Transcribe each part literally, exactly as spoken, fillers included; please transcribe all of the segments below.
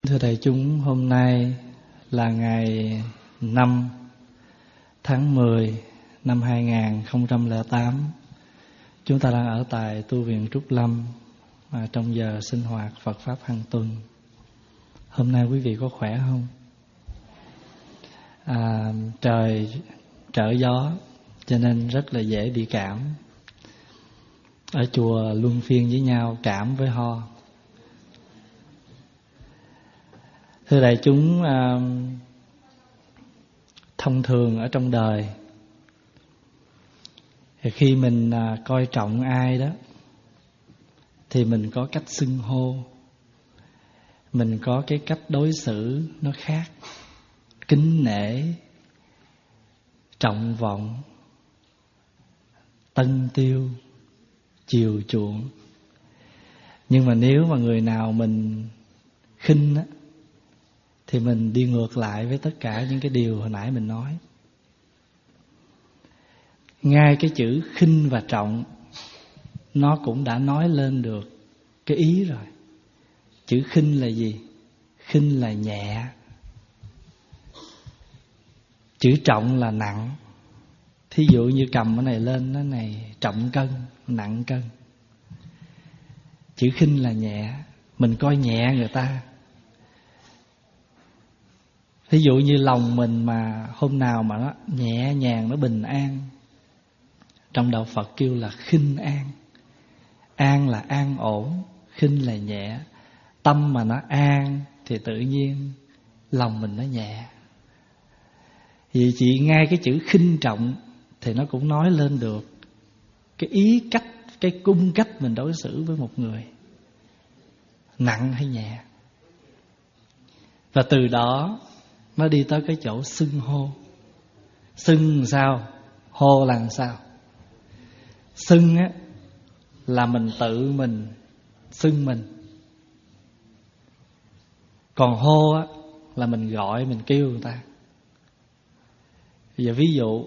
Thưa đại chúng, hôm nay là ngày năm tháng mười năm hai nghìn không trăm lẻ tám. Chúng ta đang ở tại tu viện Trúc Lâm à, trong giờ sinh hoạt Phật Pháp hàng tuần. Hôm nay quý vị có khỏe không? À, trời trở gió cho nên rất là dễ bị cảm. Ở chùa luân phiên với nhau cảm với ho. Thưa đại chúng, à, thông thường ở trong đời thì khi mình à, coi trọng ai đó thì mình có cách xưng hô, mình có cái cách đối xử nó khác, kính nể, trọng vọng, tân tiêu, chiều chuộng. Nhưng mà nếu mà người nào mình khinh á thì mình đi ngược lại với tất cả những cái điều hồi nãy mình nói. Ngay cái chữ khinh và trọng nó cũng đã nói lên được cái ý rồi. Chữ khinh là gì? Khinh là nhẹ. Chữ trọng là nặng. Thí dụ như cầm cái này lên, nó này trọng cân, nặng cân. Chữ khinh là nhẹ. Mình coi nhẹ người ta. Ví dụ như lòng mình mà hôm nào mà nó nhẹ nhàng, nó bình an, trong đạo Phật kêu là khinh an. An là an ổn, khinh là nhẹ. Tâm mà nó an thì tự nhiên lòng mình nó nhẹ. Vì chỉ ngay cái chữ khinh trọng thì nó cũng nói lên được cái ý cách, cái cung cách mình đối xử với một người, nặng hay nhẹ. Và từ đó nó đi tới cái chỗ xưng hô. Xưng làm sao? Hô là làm sao? Xưng á là mình tự mình xưng mình. Còn hô á là mình gọi, mình kêu người ta. Bây giờ ví dụ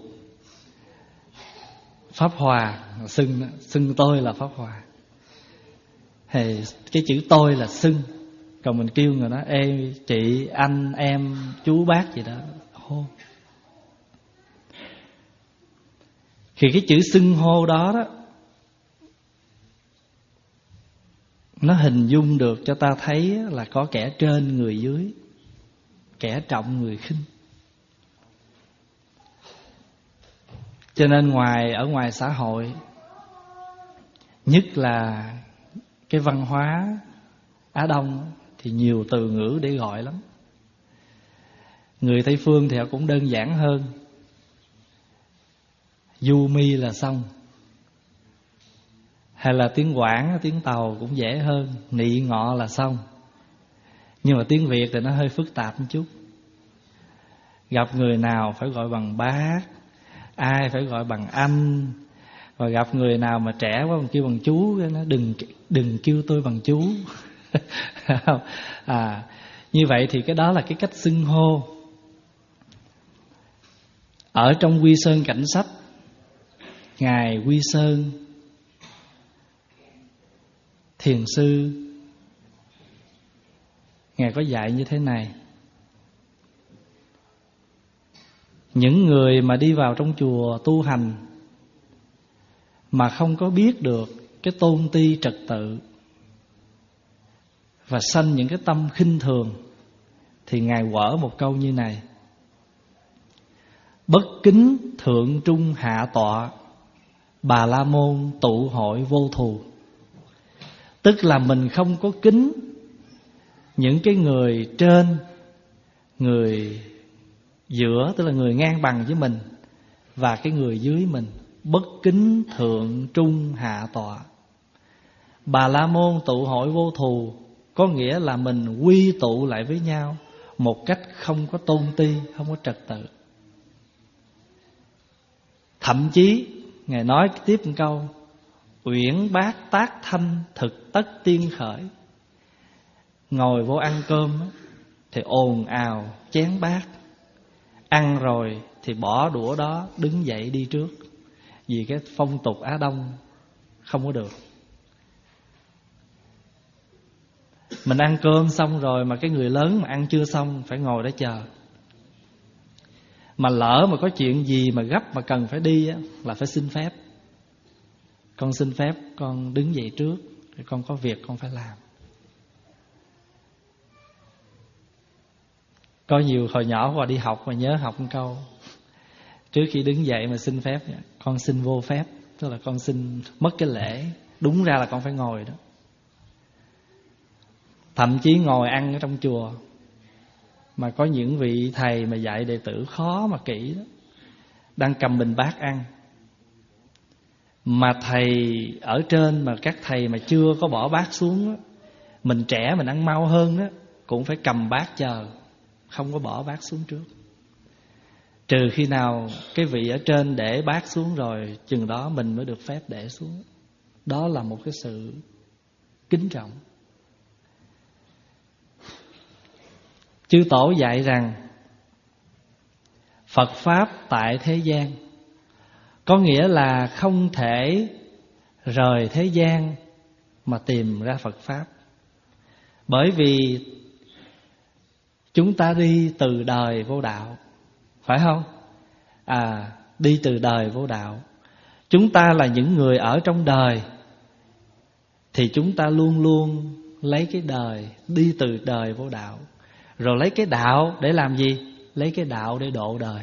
Pháp Hòa xưng, xưng tôi là Pháp Hòa. Thì cái chữ tôi là xưng. Còn mình kêu người đó ê chị, anh, em, chú, bác gì đó, hô. Thì cái chữ xưng hô đó đó nó hình dung được cho ta thấy là có kẻ trên người dưới, kẻ trọng người khinh. Cho nên ngoài ở ngoài xã hội, nhất là cái văn hóa Á Đông thì nhiều từ ngữ để gọi lắm. Người Tây Phương thì họ cũng đơn giản hơn. Du mi là xong. Hay là tiếng Quảng, tiếng Tàu cũng dễ hơn. Nị ngọ là xong. Nhưng mà tiếng Việt thì nó hơi phức tạp một chút. Gặp người nào phải gọi bằng bác, ai phải gọi bằng anh. Và gặp người nào mà trẻ quá mình kêu bằng chú, nó đừng đừng kêu tôi bằng chú. à, như vậy thì cái đó là cái cách xưng hô. Ở trong Quy Sơn Cảnh Sách, Ngài Quy Sơn Thiền Sư, Ngài có dạy như thế này: những người mà đi vào trong chùa tu hành mà không có biết được cái tôn ti trật tự và sanh những cái tâm khinh thường thì Ngài quở một câu như này: bất kính thượng trung hạ tọa, Bà La Môn tụ hội vô thù. Tức là mình không có kính những cái người trên, người giữa, tức là người ngang bằng với mình, và cái người dưới mình. Bất kính thượng trung hạ tọa, Bà La Môn tụ hội vô thù, có nghĩa là mình quy tụ lại với nhau một cách không có tôn ti, không có trật tự. Thậm chí Ngài nói tiếp một câu: uyển bát tác thanh, thực tất tiên khởi. Ngồi vô ăn cơm thì ồn ào chén bát, ăn rồi thì bỏ đũa đó, đứng dậy đi trước. Vì cái phong tục Á Đông không có được. Mình ăn cơm xong rồi mà cái người lớn mà ăn chưa xong phải ngồi đó chờ. Mà lỡ mà có chuyện gì mà gấp mà cần phải đi á, là phải xin phép. Con xin phép con đứng dậy trước, con có việc con phải làm. Có nhiều hồi nhỏ qua đi học mà nhớ học một câu, trước khi đứng dậy mà xin phép, con xin vô phép, tức là con xin mất cái lễ. Đúng ra là con phải ngồi đó. Thậm chí ngồi ăn ở trong chùa, mà có những vị thầy mà dạy đệ tử khó mà kỹ đó, đang cầm bình bát ăn, mà thầy ở trên mà các thầy mà chưa có bỏ bát xuống đó, mình trẻ mình ăn mau hơn đó, cũng phải cầm bát chờ, không có bỏ bát xuống trước. Trừ khi nào cái vị ở trên để bát xuống rồi, chừng đó mình mới được phép để xuống. Đó là một cái sự kính trọng. Chư Tổ dạy rằng Phật Pháp tại thế gian, có nghĩa là không thể rời thế gian mà tìm ra Phật Pháp. Bởi vì chúng ta đi từ đời vô đạo, phải không? À, đi từ đời vô đạo. Chúng ta là những người ở trong đời, thì chúng ta luôn luôn lấy cái đời, đi từ đời vô đạo. Rồi lấy cái đạo để làm gì? Lấy cái đạo để độ đời.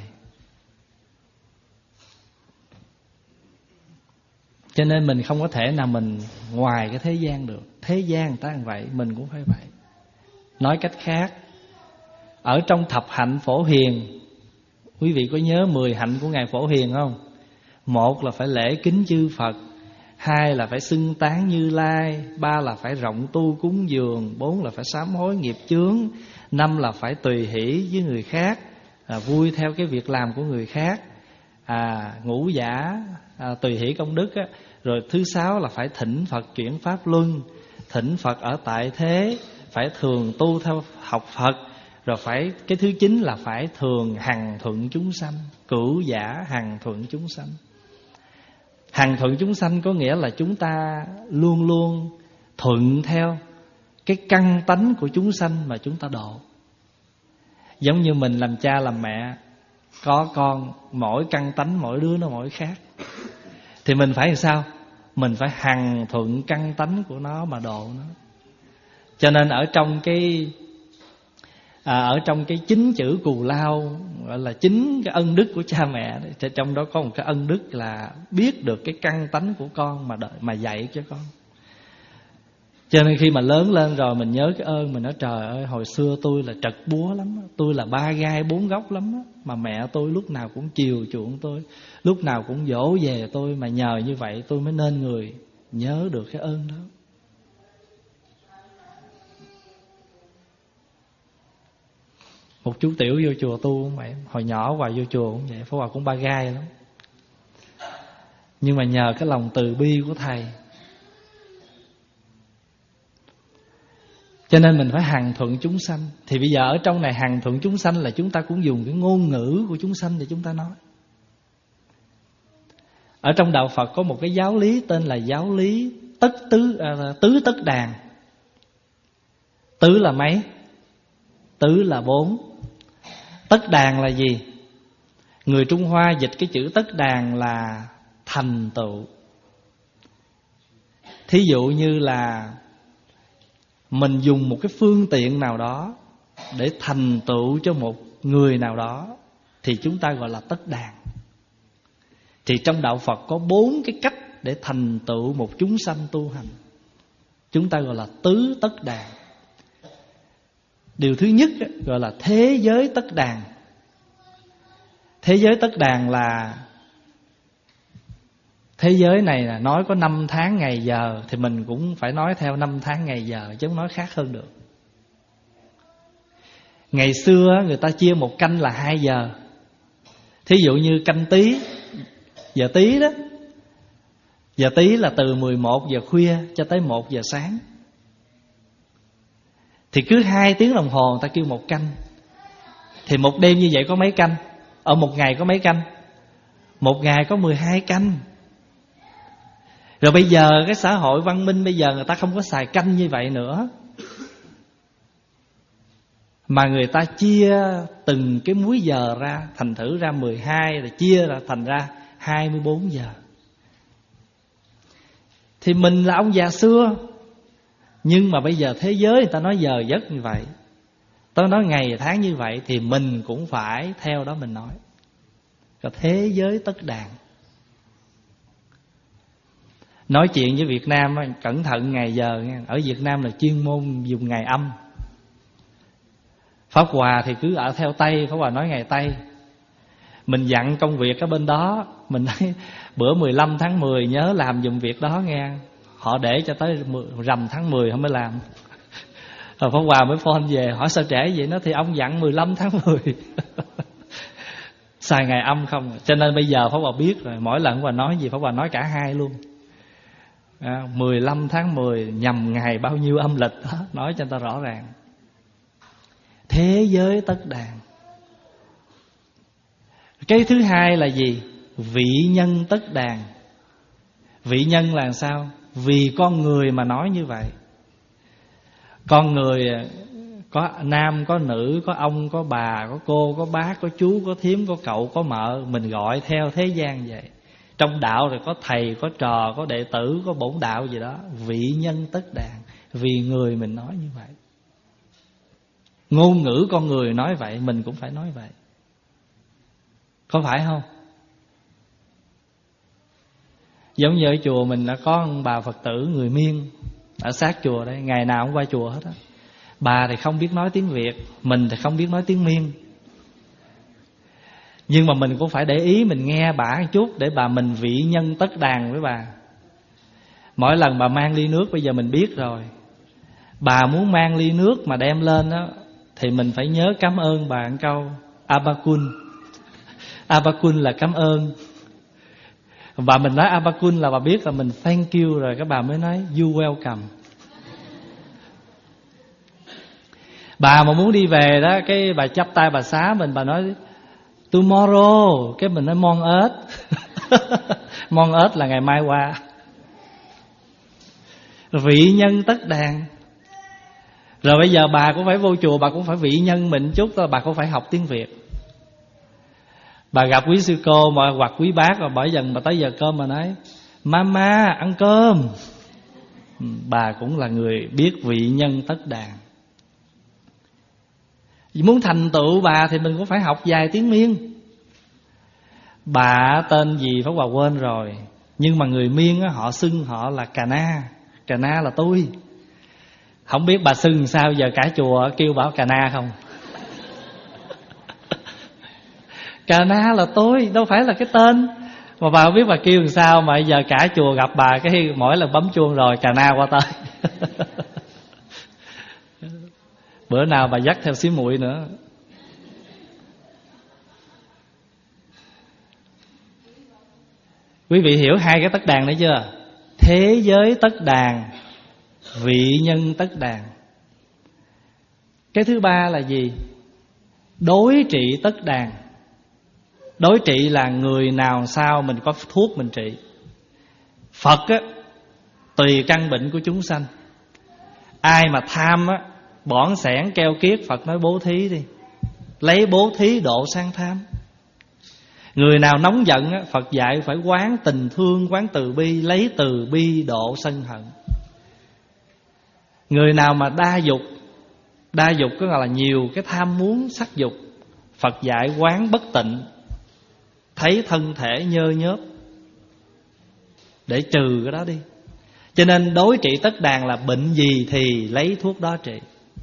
Cho nên mình không có thể nào mình ngoài cái thế gian được. Thế gian người ta như vậy, mình cũng phải vậy. Nói cách khác, ở trong thập hạnh Phổ Hiền, quý vị có nhớ mười hạnh của Ngài Phổ Hiền không? Một là phải lễ kính chư Phật, hai là phải xưng tán Như Lai, ba là phải rộng tu cúng dường, bốn là phải sám hối nghiệp chướng, năm là phải tùy hỷ với người khác, à, vui theo cái việc làm của người khác, à, ngũ giả, à, tùy hỷ công đức á. Rồi thứ sáu là phải thỉnh Phật chuyển pháp luân, thỉnh Phật ở tại thế, phải thường tu theo học Phật. Rồi phải cái thứ chín là phải thường hằng thuận chúng sanh, cửu giả hằng thuận chúng sanh. Hằng thuận chúng sanh có nghĩa là chúng ta luôn luôn thuận theo cái căn tánh của chúng sanh mà chúng ta độ. Giống như mình làm cha làm mẹ, có con, mỗi căn tánh mỗi đứa nó mỗi khác, thì mình phải làm sao? Mình phải hằng thuận căn tánh của nó mà độ nó. Cho nên ở trong cái à, ở trong cái chín chữ cù lao, gọi là chín cái ân đức của cha mẹ, thì trong đó có một cái ân đức là biết được cái căn tánh của con mà đợi, mà dạy cho con. Cho nên khi mà lớn lên rồi mình nhớ cái ơn, mình nói trời ơi, hồi xưa tôi là trật búa lắm, tôi là ba gai bốn góc lắm, mà mẹ tôi lúc nào cũng chiều chuộng tôi, lúc nào cũng dỗ về tôi, mà nhờ như vậy tôi mới nên người. Nhớ được cái ơn đó. Một chú tiểu vô chùa tu cũng vậy, hồi nhỏ Hòa vô chùa cũng vậy, Pháp Hòa cũng ba gai lắm. Nhưng mà nhờ cái lòng từ bi của thầy, cho nên mình phải hằng thuận chúng sanh. Thì bây giờ ở trong này hằng thuận chúng sanh là chúng ta cũng dùng cái ngôn ngữ của chúng sanh để chúng ta nói. Ở trong đạo Phật có một cái giáo lý tên là giáo lý tất tứ à, tứ tất đàn. Tứ là mấy? Tứ là bốn. Tất đàn là gì? Người Trung Hoa dịch cái chữ tất đàn là thành tựu. Thí dụ như là mình dùng một cái phương tiện nào đó để thành tựu cho một người nào đó, thì chúng ta gọi là tất đàn. Thì trong đạo Phật có bốn cái cách để thành tựu một chúng sanh tu hành, chúng ta gọi là tứ tất đàn. Điều thứ nhất gọi là thế giới tất đàn. Thế giới tất đàn là thế giới này là nói có năm tháng ngày giờ, thì mình cũng phải nói theo năm tháng ngày giờ, chứ không nói khác hơn được. Ngày xưa người ta chia một canh là hai giờ. Thí dụ như canh Tý, giờ Tý đó, giờ Tý là từ mười một giờ khuya cho tới một giờ sáng. Thì cứ hai tiếng đồng hồ người ta kêu một canh. Thì một đêm như vậy có mấy canh? Ở một ngày có mấy canh? Một ngày có mười hai canh. Rồi bây giờ cái xã hội văn minh bây giờ người ta không có xài canh như vậy nữa. Mà người ta chia từng cái múi giờ ra, thành thử ra mười hai, rồi chia ra thành ra hai mươi bốn giờ. Thì mình là ông già xưa, nhưng mà bây giờ thế giới người ta nói giờ giấc như vậy, tôi nói ngày tháng như vậy, thì mình cũng phải theo đó mình nói. Còn thế giới tất đàn. Nói chuyện với Việt Nam cẩn thận ngày giờ nha. Ở Việt Nam là chuyên môn dùng ngày âm. Pháp Hòa thì cứ ở theo Tây, Pháp Hòa nói ngày Tây. Mình dặn công việc ở bên đó, mình nói bữa mười lăm tháng mười nhớ làm giùm việc đó nghe. Họ để cho tới rằm tháng mười không mới làm. Rồi Pháp Hòa mới phone về hỏi sao trễ vậy. Nó thì ông dặn mười lăm tháng mười. Xài ngày âm không. Cho nên bây giờ Pháp Hòa biết rồi, mỗi lần Pháp Hòa nói gì Pháp Hòa nói cả hai luôn. à, mười lăm tháng mười nhằm ngày bao nhiêu âm lịch đó, nói cho người ta rõ ràng. Thế giới tất đàn. Cái thứ hai là gì? Vị nhân tất đàn. Vị nhân là sao? Vì con người mà nói như vậy. Con người có nam, có nữ, có ông, có bà, có cô, có bác, có chú, có thím, có cậu, có mợ. Mình gọi theo thế gian vậy. Trong đạo rồi có thầy, có trò, có đệ tử, có bổn đạo gì đó. Vị nhân tất đàn. Vì người mình nói như vậy. Ngôn ngữ con người nói vậy, mình cũng phải nói vậy. Có phải không? Giống như ở chùa mình đã có ông bà Phật tử người Miên ở sát chùa đây, ngày nào cũng qua chùa hết á. Bà thì không biết nói tiếng Việt, mình thì không biết nói tiếng Miên. Nhưng mà mình cũng phải để ý, mình nghe bà một chút để bà mình vị nhân tất đàn với bà. Mỗi lần bà mang ly nước, bây giờ mình biết rồi. Bà muốn mang ly nước mà đem lên đó, thì mình phải nhớ cảm ơn bà một câu Abakun. Abakun là cảm ơn. Bà mình nói Abakun là bà biết là mình thank you rồi, các bà mới nói you welcome. Bà mà muốn đi về đó, cái bà chắp tay bà xá mình, bà nói tomorrow, cái mình nói mon ớt. Mon ớt là ngày mai qua. Vị nhân tất đàn. Rồi bây giờ bà cũng phải vô chùa, bà cũng phải vị nhân mình chút thôi, bà cũng phải học tiếng Việt. Bà gặp quý sư cô mà hoặc quý bác rồi bởi dần mà tới giờ cơm mà nói mama ăn cơm. Bà cũng là người biết vị nhân tất đàn. Muốn thành tựu bà thì mình cũng phải học vài tiếng Miên. Bà tên gì Pháp Hòa quên rồi, nhưng mà người Miên á, họ xưng họ là Cà Na. Cà Na là tôi. Không biết bà xưng sao giờ cả chùa kêu bảo Cà Na không. Cà Na là tôi, đâu phải là cái tên. Mà bà không biết bà kêu làm sao mà giờ cả chùa gặp bà cái mỗi lần bấm chuông rồi Cà Na qua tới. Bữa nào bà dắt theo xí muội nữa. Quý vị hiểu hai cái tất đàn đấy chưa? Thế giới tất đàn, vị nhân tất đàn. Cái thứ ba là gì? Đối trị tất đàn. Đối trị là người nào sao mình có thuốc mình trị. Phật á, tùy căn bệnh của chúng sanh. Ai mà tham á, bỏn sẻn keo kiết, Phật nói bố thí đi, lấy bố thí độ sang tham. Người nào nóng giận á, Phật dạy phải quán tình thương, quán từ bi, lấy từ bi độ sân hận. Người nào mà đa dục, đa dục có nghĩa là nhiều cái tham muốn sắc dục, Phật dạy quán bất tịnh, thấy thân thể nhơ nhớp để trừ cái đó đi. Cho nên đối trị tất đàn là bệnh gì thì lấy thuốc đó trị.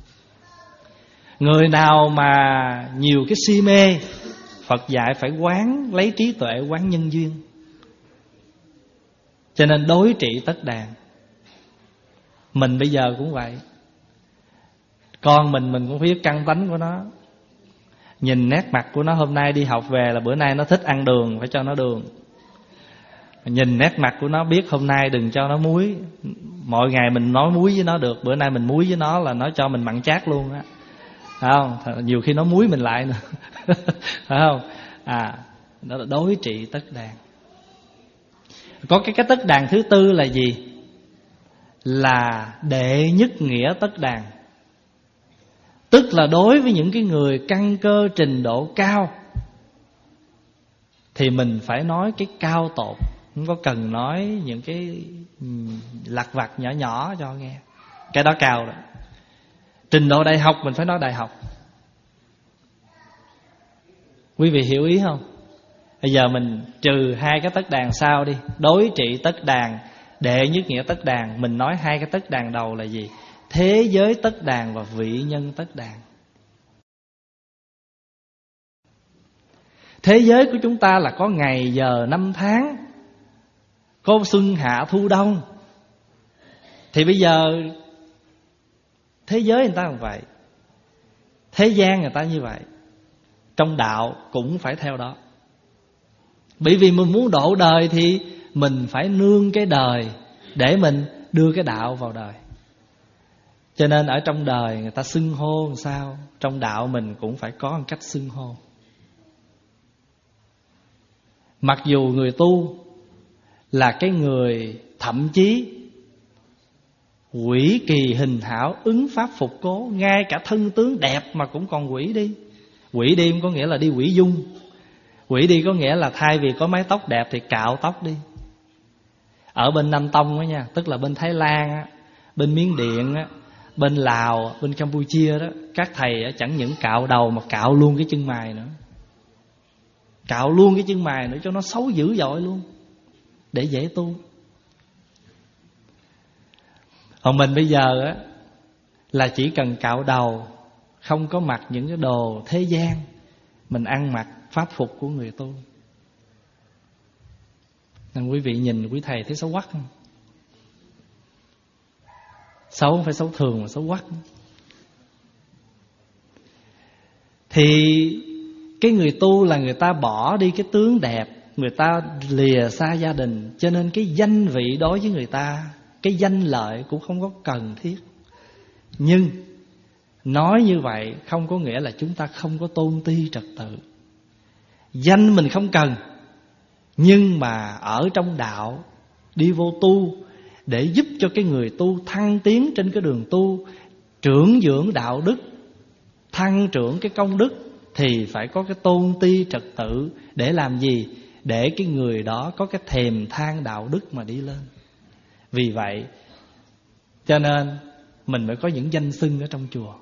Người nào mà nhiều cái si mê, Phật dạy phải quán, lấy trí tuệ quán nhân duyên. Cho nên đối trị tất đàn. Mình bây giờ cũng vậy. Con mình mình cũng biết căn tánh của nó. Nhìn nét mặt của nó hôm nay đi học về là bữa nay nó thích ăn đường, phải cho nó đường. Nhìn nét mặt của nó biết hôm nay đừng cho nó muối. Mọi ngày mình nói muối với nó được, bữa nay mình muối với nó là nó cho mình mặn chát luôn á. Phải không? Nhiều khi nó muối mình lại nữa. Phải không? À, đó là đối trị tất đàn. Có cái cái tất đàn thứ tư là gì? Là đệ nhất nghĩa tất đàn. Tức là đối với những cái người căn cơ trình độ cao thì mình phải nói cái cao tột, không có cần nói những cái lặt vặt nhỏ nhỏ cho nghe. Cái đó cao rồi. Trình độ đại học mình phải nói đại học. Quý vị hiểu ý không? Bây giờ mình trừ hai cái tất đàn sau đi. Đối trị tất đàn, đệ nhất nghĩa tất đàn. Mình nói hai cái tất đàn đầu là gì? Thế giới tất đàn và vị nhân tất đàn. Thế giới của chúng ta là có ngày, giờ, năm tháng, có xuân, hạ, thu, đông. Thì bây giờ thế giới người ta cũng vậy, thế gian người ta như vậy. Trong đạo cũng phải theo đó. Bởi vì mình muốn độ đời thì mình phải nương cái đời để mình đưa cái đạo vào đời. Cho nên ở trong đời người ta xưng hô làm sao, trong đạo mình cũng phải có một cách xưng hô. Mặc dù người tu là cái người thậm chí quỷ kỳ hình hảo, ứng pháp phục cố, ngay cả thân tướng đẹp mà cũng còn quỷ đi. Quỷ đi có nghĩa là đi quỷ dung. Quỷ đi có nghĩa là thay vì có mái tóc đẹp thì cạo tóc đi. Ở bên Nam Tông đó nha, tức là bên Thái Lan á, bên Miến Điện á, bên Lào, bên Campuchia đó, các thầy á, chẳng những cạo đầu mà cạo luôn cái chân mày nữa. Cạo luôn cái chân mày nữa cho nó xấu dữ dội luôn, để dễ tu. Còn mình bây giờ á là chỉ cần cạo đầu, không có mặc những cái đồ thế gian, mình ăn mặc pháp phục của người tu. Nên quý vị nhìn quý thầy thấy xấu quắc không? Xấu không phải xấu thường mà xấu quắc. Thì cái người tu là người ta bỏ đi cái tướng đẹp, người ta lìa xa gia đình, cho nên cái danh vị đối với người ta, cái danh lợi cũng không có cần thiết. Nhưng nói như vậy không có nghĩa là chúng ta không có tôn ti trật tự. Danh mình không cần, nhưng mà ở trong đạo đi vô tu để giúp cho cái người tu thăng tiến trên cái đường tu, trưởng dưỡng đạo đức, thăng trưởng cái công đức, thì phải có cái tôn ti trật tự. Để làm gì? Để cái người đó có cái thèm than đạo đức mà đi lên. Vì vậy cho nên mình mới có những danh xưng ở trong chùa.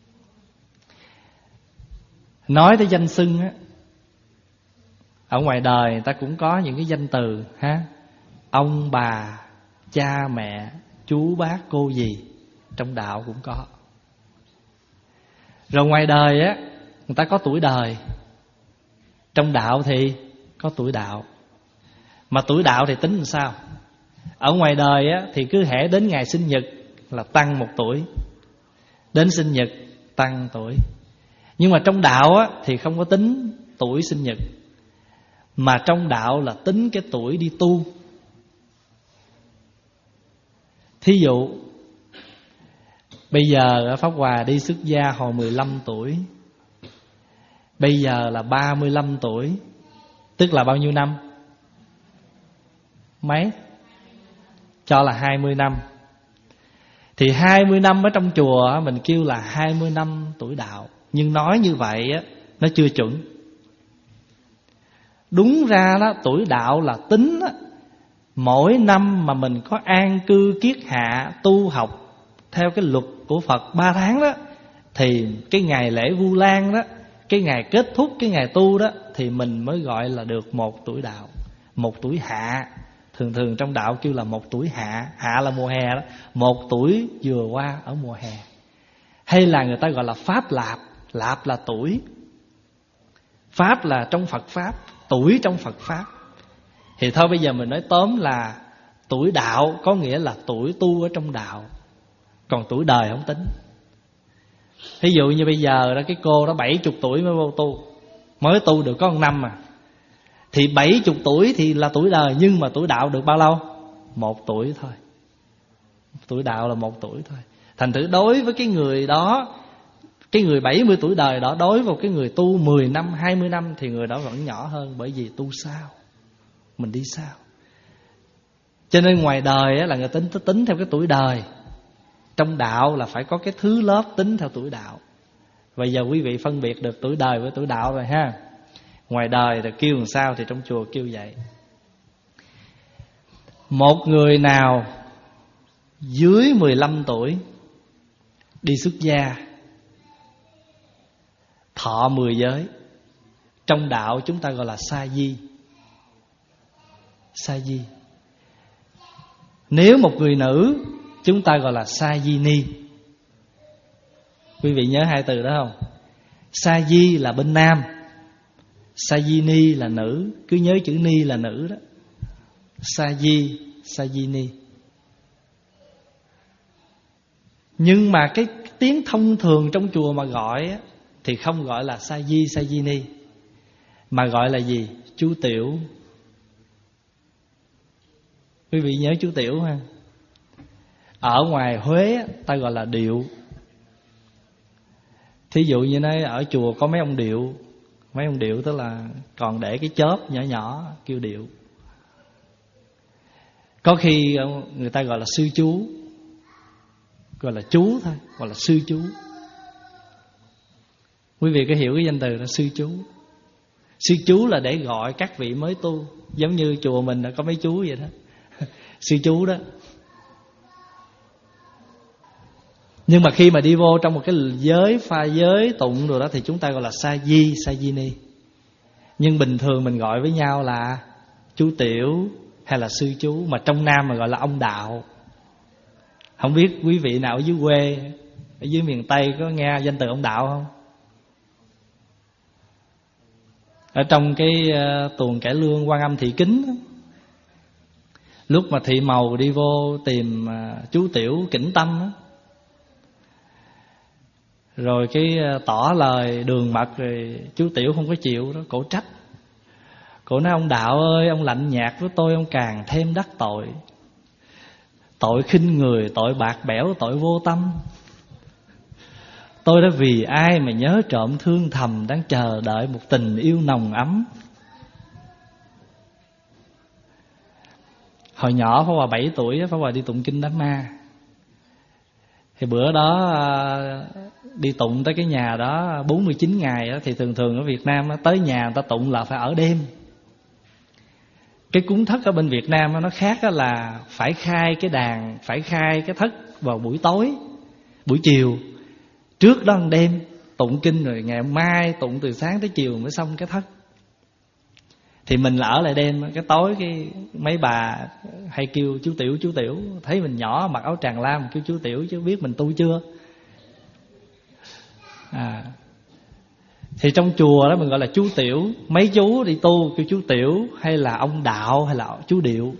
Nói tới danh xưng á, ở ngoài đời người ta cũng có những cái danh từ ha. Ông, bà, cha, mẹ, chú, bác, cô, dì. Trong đạo cũng có. Rồi ngoài đời á, người ta có tuổi đời. Trong đạo thì có tuổi đạo. Mà tuổi đạo thì tính làm sao? Ở ngoài đời á, thì cứ hễ đến ngày sinh nhật là tăng một tuổi, đến sinh nhật tăng tuổi. Nhưng mà trong đạo á, thì không có tính tuổi sinh nhật, mà trong đạo là tính cái tuổi đi tu. Thí dụ bây giờ Pháp Hòa đi xuất gia hồi mười lăm tuổi, bây giờ là ba mươi lăm tuổi, tức là bao nhiêu năm? Mấy? Cho là hai mươi năm. Thì hai mươi năm ở trong chùa mình kêu là hai mươi năm tuổi đạo. Nhưng nói như vậy á, nó chưa chuẩn. Đúng ra đó, tuổi đạo là tính á, mỗi năm mà mình có an cư kiết hạ tu học theo cái luật của Phật ba tháng đó, thì cái ngày lễ Vu Lan đó, cái ngày kết thúc cái ngày tu đó, thì mình mới gọi là được một tuổi đạo. Một tuổi hạ. Thường thường trong đạo kêu là một tuổi hạ. Hạ là mùa hè đó. Một tuổi vừa qua ở mùa hè. Hay là người ta gọi là Pháp Lạp. Lạp là tuổi. Pháp là trong Phật Pháp, tuổi trong Phật Pháp. Thì thôi bây giờ mình nói tóm là tuổi đạo có nghĩa là tuổi tu ở trong đạo, còn tuổi đời không tính. Ví dụ như bây giờ đó, cái cô đó bảy mươi tuổi mới vô tu, mới tu được có một năm mà, thì bảy mươi tuổi thì là tuổi đời. Nhưng mà tuổi đạo được bao lâu? Một tuổi thôi. Tuổi đạo là một tuổi thôi. Thành thử đối với cái người đó, cái người bảy mươi tuổi đời đó, đối với cái người tu mười năm, hai mươi năm, thì người đó vẫn nhỏ hơn. Bởi vì tu sao? Mình đi sao? Cho nên ngoài đời là người tính tính theo cái tuổi đời. Trong đạo là phải có cái thứ lớp tính theo tuổi đạo. Bây giờ quý vị phân biệt được tuổi đời với tuổi đạo rồi ha. Ngoài đời rồi kêu làm sao thì trong chùa kêu vậy. Một người nào dưới mười lăm tuổi đi xuất gia, thọ mười giới, trong đạo chúng ta gọi là sa di. Sa di. Nếu một người nữ, chúng ta gọi là sa di ni. Quý vị nhớ hai từ đó không? Sa di là bên nam, sa di ni là nữ. Cứ nhớ chữ ni là nữ đó. Sa di, sa di ni. Nhưng mà cái tiếng thông thường trong chùa mà gọi á, thì không gọi là sa di, sa di ni, mà gọi là gì? Chú tiểu. Quý vị nhớ chú tiểu ha. Ở ngoài Huế á, ta gọi là điệu. Thí dụ như nói ở chùa có mấy ông điệu. Mấy ông điệu tức là còn để cái chớp nhỏ nhỏ, kêu điệu. Có khi người ta gọi là sư chú, gọi là chú thôi, gọi là sư chú. Quý vị có hiểu cái danh từ là sư chú? Sư chú là để gọi các vị mới tu. Giống như chùa mình đã có mấy chú vậy đó. Sư chú đó. Nhưng mà khi mà đi vô trong một cái giới, pha giới, tụng rồi đó, thì chúng ta gọi là sa di, sa di ni. Nhưng bình thường mình gọi với nhau là chú tiểu hay là sư chú. Mà trong Nam mà gọi là ông đạo. Không biết quý vị nào ở dưới quê, ở dưới miền Tây có nghe danh từ ông đạo không? Ở trong cái uh, tuồng cải lương Quan Âm Thị Kính đó, lúc mà thị màu đi vô tìm uh, chú tiểu Kỉnh Tâm đó, rồi cái uh, tỏ lời đường mật, rồi chú tiểu không có chịu đó, cổ trách. Cổ nói: ông đạo ơi, ông lạnh nhạt với tôi, ông càng thêm đắc tội. Tội khinh người, tội bạc bẽo, tội vô tâm. Tôi đã vì ai mà nhớ trộm thương thầm, đang chờ đợi một tình yêu nồng ấm. Hồi nhỏ Pháp Hòa bảy tuổi, Pháp Hòa đi tụng kinh Đám Ma. Thì bữa đó đi tụng tới cái nhà đó bốn mươi chín ngày đó, thì thường thường ở Việt Nam tới nhà người ta tụng là phải ở đêm. Cái cúng thất ở bên Việt Nam nó khác là phải khai cái đàn, phải khai cái thất vào buổi tối, buổi chiều. Trước đó một đêm tụng kinh, rồi ngày mai tụng từ sáng tới chiều mới xong cái thất. Thì mình là ở lại đêm. Cái tối cái mấy bà hay kêu chú tiểu, chú tiểu. Thấy mình nhỏ mặc áo tràng lam kêu chú tiểu, chứ biết mình tu chưa. à. Thì trong chùa đó mình gọi là chú tiểu. Mấy chú đi tu kêu chú tiểu, hay là ông đạo, hay là chú điệu.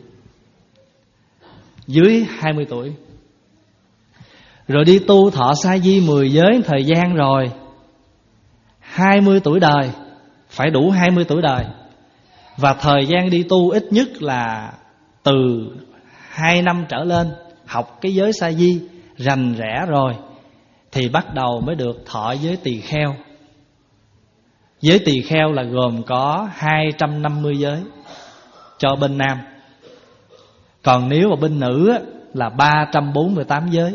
Dưới hai mươi tuổi. Rồi đi tu thọ sa di mười giới thời gian rồi, hai mươi tuổi đời, phải đủ hai mươi tuổi đời. Và thời gian đi tu ít nhất là từ hai năm trở lên. Học cái giới sa di rành rẽ rồi thì bắt đầu mới được thọ giới tỳ kheo. Giới tỳ kheo là gồm có hai trăm năm mươi giới cho bên nam. Còn nếu mà bên nữ là ba trăm bốn mươi tám giới.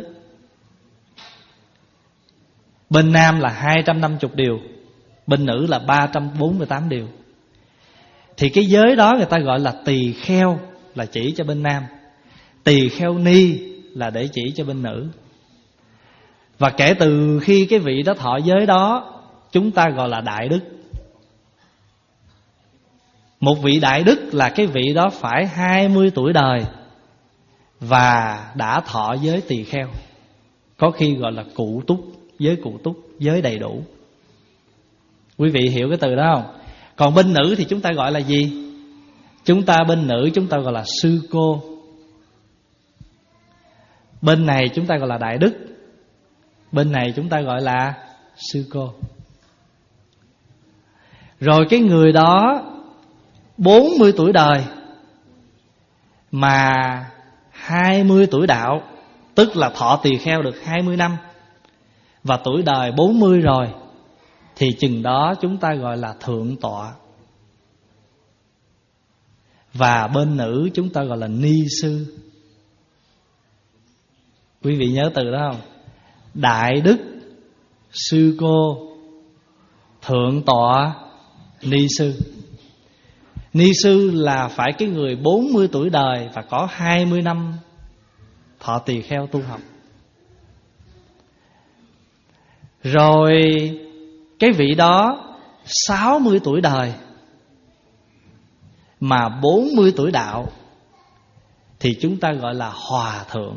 Bên nam là hai trăm năm mươi điều, bên nữ là ba trăm bốn mươi tám điều. Thì cái giới đó người ta gọi là tỳ kheo, là chỉ cho bên nam. Tỳ kheo ni là để chỉ cho bên nữ. Và kể từ khi cái vị đó thọ giới đó, chúng ta gọi là đại đức. Một vị đại đức là cái vị đó phải hai mươi tuổi đời và đã thọ giới tỳ kheo. Có khi gọi là cụ túc, giới cụ túc, giới đầy đủ. Quý vị hiểu cái từ đó không? Còn bên nữ thì chúng ta gọi là gì? Chúng ta bên nữ chúng ta gọi là sư cô. Bên này chúng ta gọi là đại đức, bên này chúng ta gọi là sư cô. Rồi cái người đó bốn mươi tuổi đời mà hai mươi tuổi đạo, tức là thọ tỳ kheo được hai mươi năm, và tuổi đời bốn mươi rồi, thì chừng đó chúng ta gọi là thượng tọa. Và bên nữ chúng ta gọi là ni sư. Quý vị nhớ từ đó không? Đại đức, sư cô, thượng tọa ni sư. Ni sư là phải cái người bốn mươi tuổi đời và có hai mươi năm thọ tỳ kheo tu học. Rồi cái vị đó sáu mươi tuổi đời mà bốn mươi tuổi đạo thì chúng ta gọi là hòa thượng.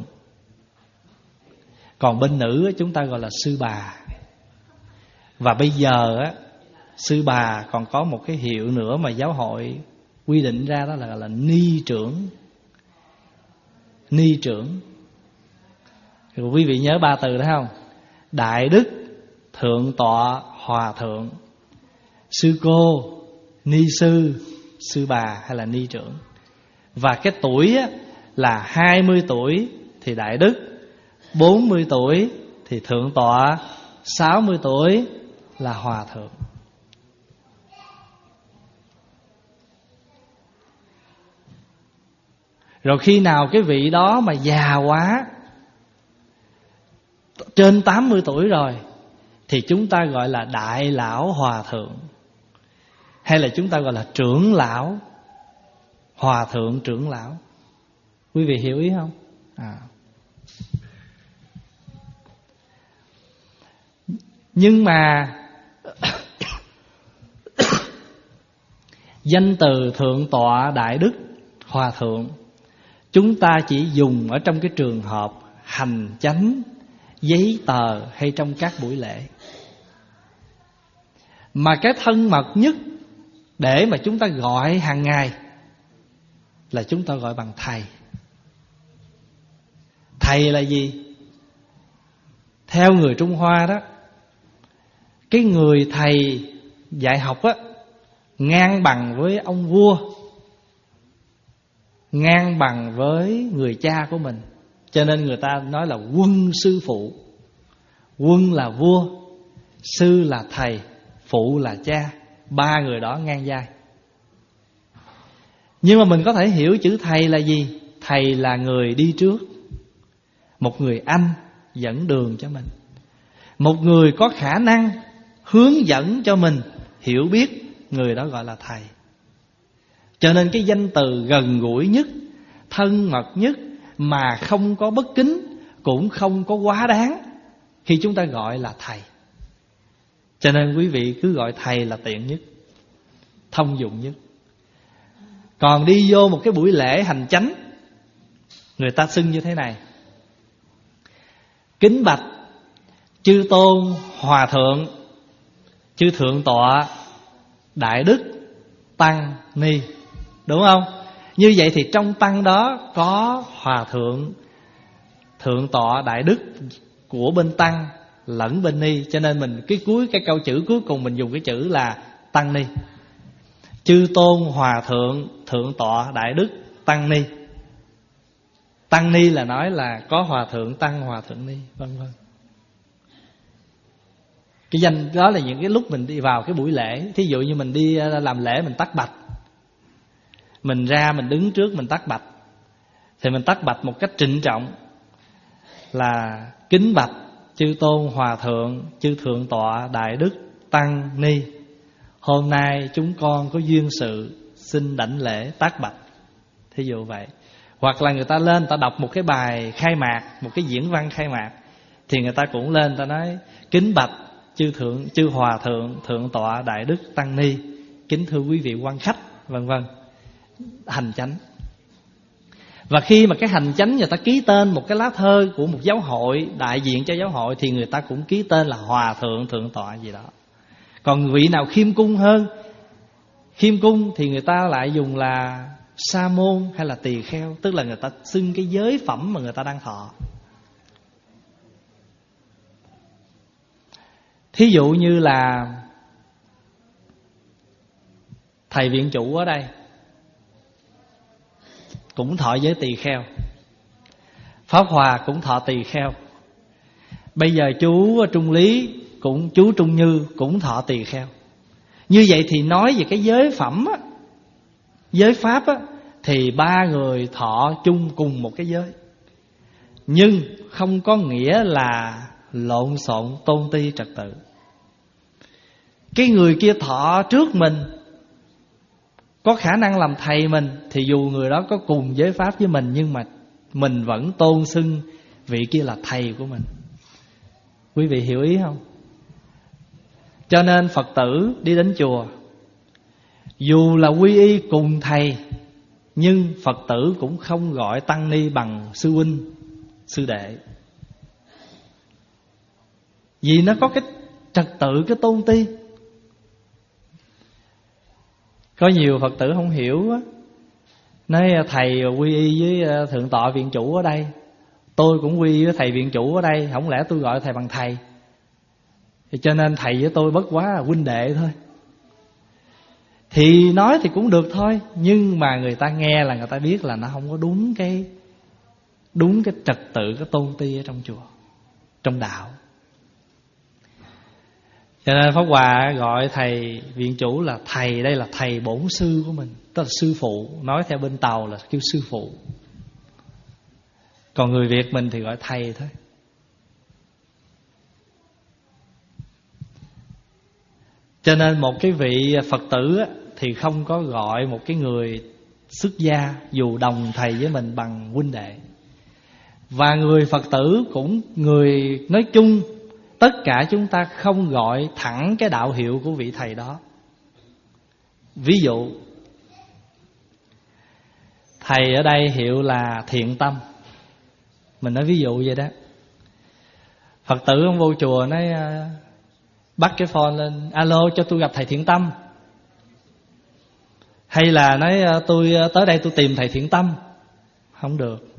Còn bên nữ chúng ta gọi là sư bà. Và bây giờ á, sư bà còn có một cái hiệu nữa mà giáo hội quy định ra, đó là, là ni trưởng. Ni trưởng. Rồi quý vị nhớ ba từ đó không? Đại đức, thượng tọa, hòa thượng. Sư cô, ni sư, sư bà hay là ni trưởng. Và cái tuổi á, là hai mươi tuổi thì đại đức, bốn mươi tuổi thì thượng tọa, sáu mươi tuổi là hòa thượng. Rồi khi nào cái vị đó mà già quá, trên tám mươi tuổi rồi, thì chúng ta gọi là đại lão hòa thượng, hay là chúng ta gọi là trưởng lão, hòa thượng trưởng lão. Quý vị hiểu ý không? À. Nhưng mà danh từ thượng tọa, đại đức, hòa thượng chúng ta chỉ dùng ở trong cái trường hợp hành chánh, giấy tờ hay trong các buổi lễ. Mà cái thân mật nhất để mà chúng ta gọi hàng ngày là chúng ta gọi bằng thầy. Thầy là gì? Theo người Trung Hoa đó, cái người thầy dạy học á, ngang bằng với ông vua, ngang bằng với người cha của mình. Cho nên người ta nói là quân sư phụ. Quân là vua, sư là thầy, phụ là cha. Ba người đó ngang vai. Nhưng mà mình có thể hiểu chữ thầy là gì? Thầy là người đi trước, một người anh dẫn đường cho mình, một người có khả năng hướng dẫn cho mình hiểu biết, người đó gọi là thầy. Cho nên cái danh từ gần gũi nhất, thân mật nhất mà không có bất kính, cũng không có quá đáng khi chúng ta gọi là thầy. Cho nên quý vị cứ gọi thầy là tiện nhất, thông dụng nhất. Còn đi vô một cái buổi lễ hành chánh, người ta xưng như thế này: kính bạch chư tôn hòa thượng, chư thượng tọa, đại đức, tăng ni. Đúng không? Như vậy thì trong tăng đó có hòa thượng, thượng tọa, đại đức của bên tăng lẫn bên ni. Cho nên mình cái cuối cái câu chữ cuối cùng mình dùng cái chữ là tăng ni. Chư tôn hòa thượng, thượng tọa, đại đức, tăng ni. Tăng ni là nói là có hòa thượng, tăng, hòa thượng, ni, vân vân. Cái danh đó là những cái lúc mình đi vào cái buổi lễ. Thí dụ như mình đi làm lễ, mình tắt bạch, mình ra mình đứng trước mình tắt bạch, thì mình tắt bạch một cách trịnh trọng là kính bạch chư tôn hòa thượng, chư thượng tọa, đại đức, tăng ni, hôm nay chúng con có duyên sự xin đảnh lễ tác bạch. Thí dụ vậy. Hoặc là người ta lên người ta đọc một cái bài khai mạc, một cái diễn văn khai mạc, thì người ta cũng lên người ta nói kính bạch chư thượng, chư hòa thượng, thượng tọa, đại đức, tăng ni, kính thưa quý vị quan khách, vân vân. Hành chánh. Và khi mà cái hành chánh người ta ký tên một cái lá thơ của một giáo hội, đại diện cho giáo hội, thì người ta cũng ký tên là hòa thượng, thượng tọa gì đó. Còn vị nào khiêm cung hơn, khiêm cung thì người ta lại dùng là sa môn hay là tỳ kheo, tức là người ta xưng cái giới phẩm mà người ta đang thọ. Thí dụ như là thầy viện chủ ở đây cũng thọ giới tỳ kheo, Pháp Hòa cũng thọ tỳ kheo, bây giờ chú Trung Lý cũng, chú Trung Như cũng thọ tỳ kheo. Như vậy thì nói về cái giới phẩm á, giới pháp á, thì ba người thọ chung cùng một cái giới, nhưng không có nghĩa là lộn xộn tôn ti trật tự. Cái người kia thọ trước mình, có khả năng làm thầy mình, thì dù người đó có cùng giới pháp với mình, nhưng mà mình vẫn tôn xưng vị kia là thầy của mình. Quý vị hiểu ý không? Cho nên Phật tử đi đến chùa, dù là quy y cùng thầy, nhưng Phật tử cũng không gọi tăng ni bằng sư huynh, sư đệ. Vì nó có cái trật tự, cái tôn ti. Có nhiều Phật tử không hiểu á, nói thầy quy y với thượng tọa viện chủ ở đây, tôi cũng quy y với thầy viện chủ ở đây, không lẽ tôi gọi thầy bằng thầy? Thì cho nên thầy với tôi bất quá là huynh đệ thôi. Thì nói thì cũng được thôi, nhưng mà người ta nghe là người ta biết là nó không có đúng cái đúng cái trật tự, cái tôn ti ở trong chùa, trong đạo. Cho nên Pháp Hòa gọi thầy viện chủ là thầy, đây là thầy bổn sư của mình, tức là sư phụ. Nói theo bên Tàu là kêu sư phụ. Còn người Việt mình thì gọi thầy thôi. Cho nên một cái vị Phật tử thì không có gọi một cái người xuất gia dù đồng thầy với mình bằng huynh đệ. Và người Phật tử cũng, người nói chung, tất cả chúng ta không gọi thẳng cái đạo hiệu của vị thầy đó. Ví dụ thầy ở đây hiệu là Thiện Tâm, mình nói ví dụ vậy đó. Phật tử ông vô chùa nói bắt cái phone lên, alo cho tôi gặp thầy Thiện Tâm. Hay là nói tôi tới đây tôi tìm thầy Thiện Tâm. Không được.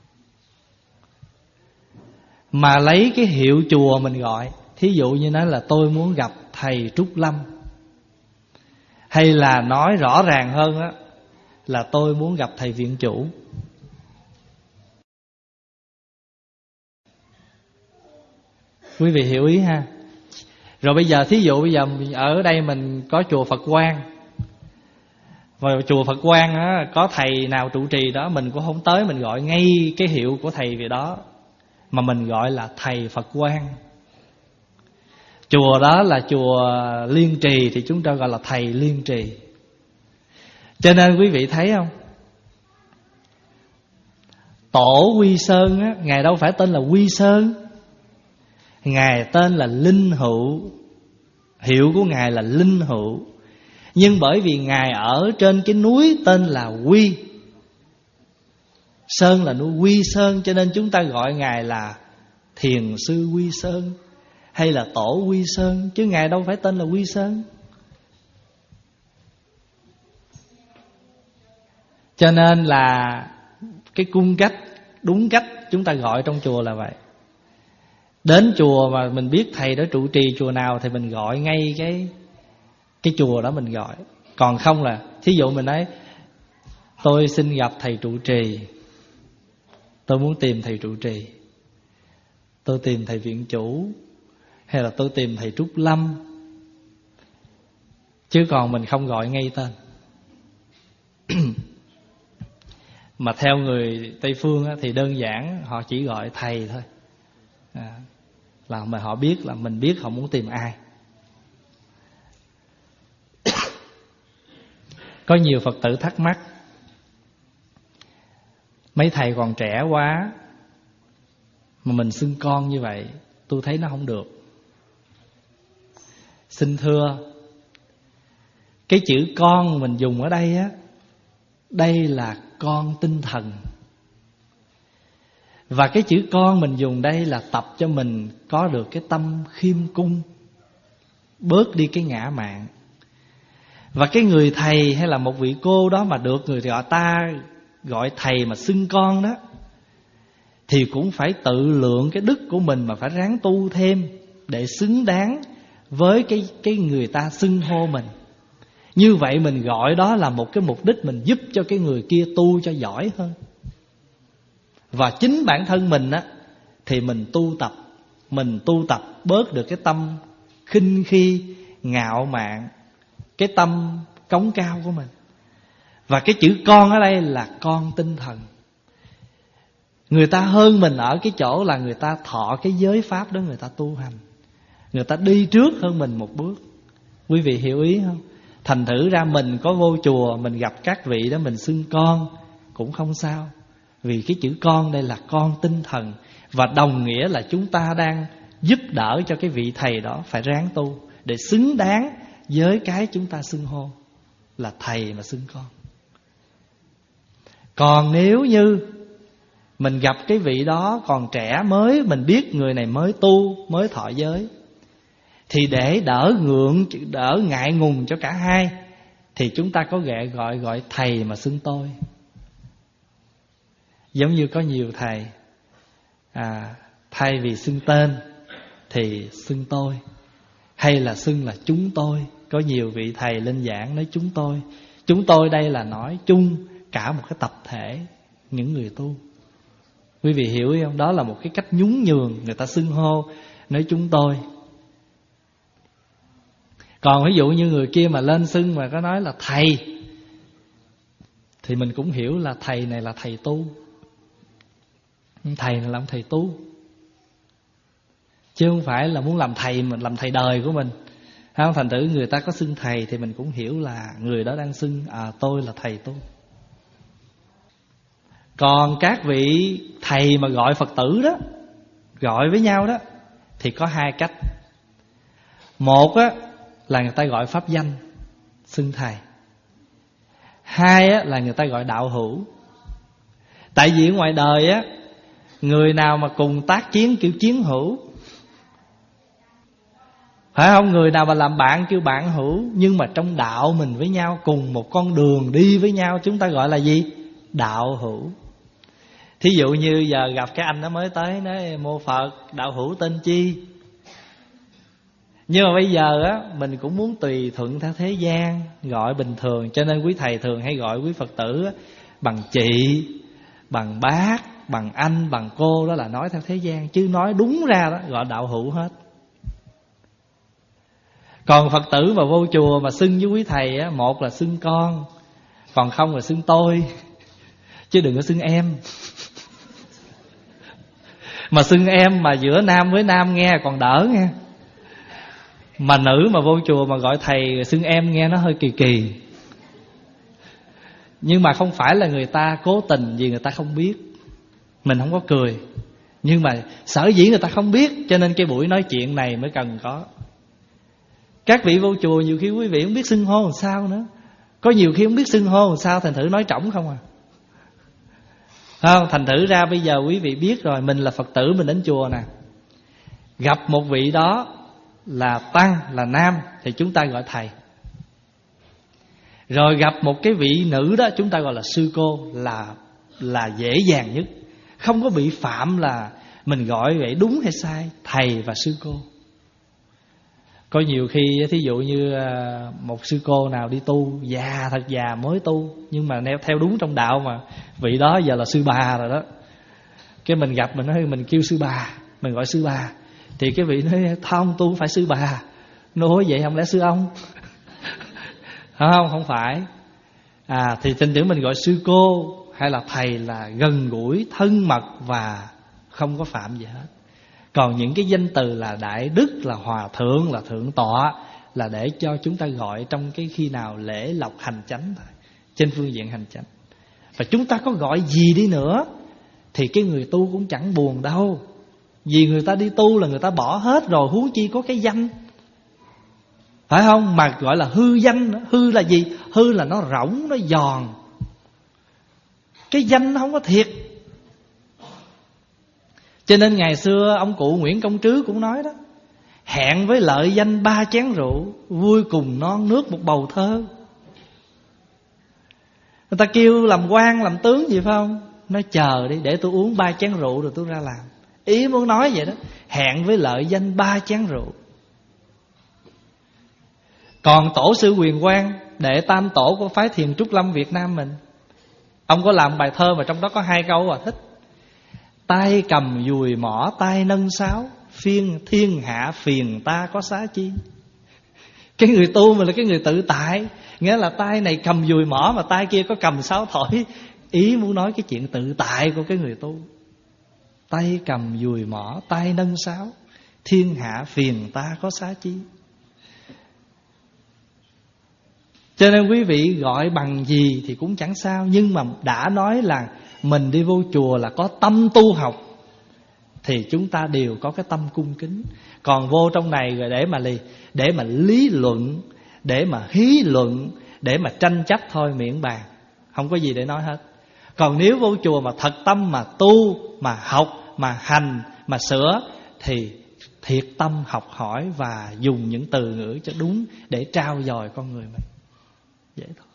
Mà lấy cái hiệu chùa mình gọi. Thí dụ như nói là tôi muốn gặp thầy Trúc Lâm, hay là nói rõ ràng hơn đó, là tôi muốn gặp thầy viện chủ. Quý vị hiểu ý ha. Rồi bây giờ thí dụ bây giờ ở đây mình có chùa Phật Quang, và chùa Phật Quang á, có thầy nào trụ trì đó, mình cũng không tới mình gọi ngay cái hiệu của thầy về đó, mà mình gọi là thầy Phật Quang. Chùa đó là chùa Liên Trì thì chúng ta gọi là thầy Liên Trì. Cho nên quý vị thấy không, Tổ Quy Sơn á, Ngài đâu phải tên là Quy Sơn, Ngài tên là Linh Hữu. Hiệu của Ngài là Linh Hữu. Nhưng bởi vì Ngài ở trên cái núi tên là Quy Sơn, là núi Quy Sơn, cho nên chúng ta gọi Ngài là Thiền Sư Quy Sơn hay là Tổ Quy Sơn, chứ Ngài đâu phải tên là Quy Sơn. Cho nên là cái cung cách, đúng cách chúng ta gọi trong chùa là vậy. Đến chùa mà mình biết thầy đó trụ trì chùa nào thì mình gọi ngay cái cái chùa đó mình gọi. Còn không là thí dụ mình nói tôi xin gặp thầy trụ trì, tôi muốn tìm thầy trụ trì, tôi tìm thầy viện chủ, hay là tôi tìm thầy Trúc Lâm, chứ còn mình không gọi ngay tên. Mà theo người Tây Phương á, thì đơn giản họ chỉ gọi thầy thôi, à, là mà họ biết là mình biết họ muốn tìm ai. Có nhiều Phật tử thắc mắc, mấy thầy còn trẻ quá mà mình xưng con như vậy, tôi thấy nó không được. Xin thưa, cái chữ con mình dùng ở đây á, đây là con tinh thần. Và cái chữ con mình dùng đây là tập cho mình có được cái tâm khiêm cung, bớt đi cái ngã mạn. Và cái người thầy hay là một vị cô đó mà được người gọi ta gọi thầy mà xưng con đó, thì cũng phải tự lượng cái đức của mình mà phải ráng tu thêm để xứng đáng với cái, cái người ta xưng hô mình. Như vậy mình gọi đó là một cái mục đích mình giúp cho cái người kia tu cho giỏi hơn. Và chính bản thân mình á, thì mình tu tập, mình tu tập bớt được cái tâm khinh khi, ngạo mạn, cái tâm cống cao của mình. Và cái chữ con ở đây là con tinh thần. Người ta hơn mình ở cái chỗ là người ta thọ cái giới pháp đó, người ta tu hành, người ta đi trước hơn mình một bước. Quý vị hiểu ý không? Thành thử ra mình có vô chùa, mình gặp các vị đó mình xưng con cũng không sao. Vì cái chữ con đây là con tinh thần, và đồng nghĩa là chúng ta đang giúp đỡ cho cái vị thầy đó phải ráng tu để xứng đáng với cái chúng ta xưng hô là thầy mà xưng con. Còn nếu như mình gặp cái vị đó còn trẻ mới, mình biết người này mới tu, mới thọ giới, thì để đỡ ngượng, đỡ ngại ngùng cho cả hai, thì chúng ta có ghệ gọi gọi thầy mà xưng tôi. Giống như có nhiều thầy à, thay vì xưng tên thì xưng tôi, hay là xưng là chúng tôi. Có nhiều vị thầy lên giảng nói chúng tôi. Chúng tôi đây là nói chung cả một cái tập thể những người tu. Quý vị hiểu không? Đó là một cái cách nhún nhường, người ta xưng hô nói chúng tôi. Còn ví dụ như người kia mà lên xưng mà có nói là thầy, thì mình cũng hiểu là thầy này là thầy tu. Thầy này làm thầy tu, chứ không phải là muốn làm thầy mình làm thầy đời của mình. Không, thành thử người ta có xưng thầy thì mình cũng hiểu là người đó đang xưng à tôi là thầy tu. Còn các vị thầy mà gọi Phật tử đó, gọi với nhau đó, thì có hai cách. Một á, là người ta gọi pháp danh xưng thầy. Hai á, là người ta gọi đạo hữu. Tại vì ở ngoài đời á, người nào mà cùng tác chiến kêu chiến hữu, phải không? Người nào mà làm bạn kêu bạn hữu. Nhưng mà trong đạo mình với nhau, cùng một con đường đi với nhau, chúng ta gọi là gì? Đạo hữu. Thí dụ như giờ gặp cái anh đó mới tới, nói mô Phật, đạo hữu tên chi. Nhưng mà bây giờ á, mình cũng muốn tùy thuận theo thế gian, gọi bình thường. Cho nên quý thầy thường hay gọi quý Phật tử á, bằng chị, bằng bác, bằng anh, bằng cô. Đó là nói theo thế gian. Chứ nói đúng ra đó, gọi đạo hữu hết. Còn Phật tử mà vô chùa mà xưng với quý thầy á, một là xưng con, còn không là xưng tôi. Chứ đừng có xưng em. Mà xưng em mà giữa nam với nam nghe còn đỡ nghe. Mà nữ mà vô chùa mà gọi thầy xưng em nghe nó hơi kỳ kỳ. Nhưng mà không phải là người ta cố tình, vì người ta không biết. Mình không có cười. Nhưng mà sở dĩ người ta không biết, cho nên cái buổi nói chuyện này mới cần có. Các vị vô chùa nhiều khi quý vị không biết xưng hô làm sao nữa. Có nhiều khi không biết xưng hô làm sao, thành thử nói trỏng không à. Không, thành thử ra bây giờ quý vị biết rồi, mình là Phật tử, mình đến chùa nè, gặp một vị đó là tăng, là nam, thì chúng ta gọi thầy. Rồi gặp một cái vị nữ đó, chúng ta gọi là sư cô, là là dễ dàng nhất. Không có bị phạm là mình gọi vậy đúng hay sai, thầy và sư cô. Có nhiều khi thí dụ như một sư cô nào đi tu, già thật già mới tu, nhưng mà theo đúng trong đạo mà vị đó giờ là sư bà rồi đó. Cái mình gặp mình nói mình kêu sư bà, mình gọi sư bà, thì cái vị nói không, tu phải sư bà. Nói vậy không lẽ sư ông? Không, không phải. À thì tin tưởng mình gọi sư cô hay là thầy là gần gũi, thân mật và không có phạm gì hết. Còn những cái danh từ là đại đức, là hòa thượng, là thượng tọa, là để cho chúng ta gọi trong cái khi nào lễ lộc hành chánh thôi, trên phương diện hành chánh. Và chúng ta có gọi gì đi nữa thì cái người tu cũng chẳng buồn đâu. Vì người ta đi tu là người ta bỏ hết rồi, huống chi có cái danh, phải không? Mà gọi là hư danh. Hư là gì? Hư là nó rỗng, nó giòn. Cái danh nó không có thiệt. Cho nên ngày xưa ông cụ Nguyễn Công Trứ cũng nói đó, hẹn với lợi danh ba chén rượu, vui cùng non nước một bầu thơ. Người ta kêu làm quan làm tướng gì phải không? Nói chờ đi, để tôi uống ba chén rượu rồi tôi ra làm. Ý muốn nói vậy đó, hẹn với lợi danh ba chén rượu. Còn tổ sư Huyền Quang, đệ tam tổ của phái Thiền Trúc Lâm Việt Nam mình, ông có làm bài thơ mà trong đó có hai câu mà thích. Tay cầm dùi mỏ tay nâng sáo, phiên thiên hạ phiền ta có xá chi. Cái người tu mà là cái người tự tại, nghĩa là tay này cầm dùi mỏ mà tay kia có cầm sáo thổi. Ý muốn nói cái chuyện tự tại của cái người tu. Tay cầm dùi mỏ tay nâng sáo, thiên hạ phiền ta có xá chi. Cho nên quý vị gọi bằng gì thì cũng chẳng sao. Nhưng mà đã nói là mình đi vô chùa là có tâm tu học, thì chúng ta đều có cái tâm cung kính. Còn vô trong này rồi để mà lì, để mà lý luận, để mà hí luận, để mà tranh chấp thôi miễn bàn, không có gì để nói hết. Còn nếu vô chùa mà thật tâm mà tu, mà học, mà hành, mà sửa, thì thiệt tâm học hỏi và dùng những từ ngữ cho đúng để trao dồi con người mình. Vậy thôi.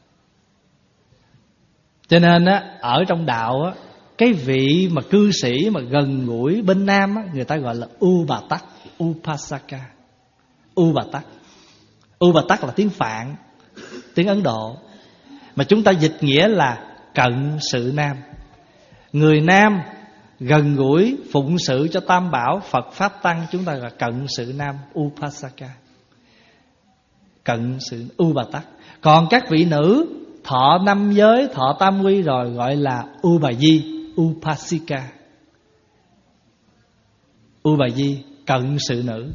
Cho nên á, ở trong đạo á, cái vị mà cư sĩ mà gần gũi bên Nam á, người ta gọi là Ubatak, Upasaka. Ubatak. Ubatak là tiếng Phạn, tiếng Ấn Độ, mà chúng ta dịch nghĩa là cận sự Nam. Người Nam gần gũi phụng sự cho Tam Bảo, Phật Pháp Tăng, chúng ta gọi cận sự Nam, Upasaka. Cận sự Ubatak. Còn các vị nữ thọ năm giới, thọ tam quy rồi gọi là Ubayi, Upasika. Ubayi, cận sự nữ.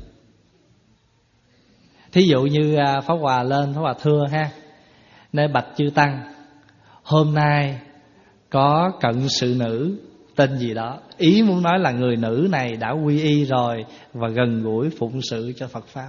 Thí dụ như Pháp Hòa lên, Pháp Hòa thưa ha, nơi bạch chư tăng, hôm nay có cận sự nữ tên gì đó. Ý muốn nói là người nữ này đã quy y rồi và gần gũi phụng sự cho Phật Pháp.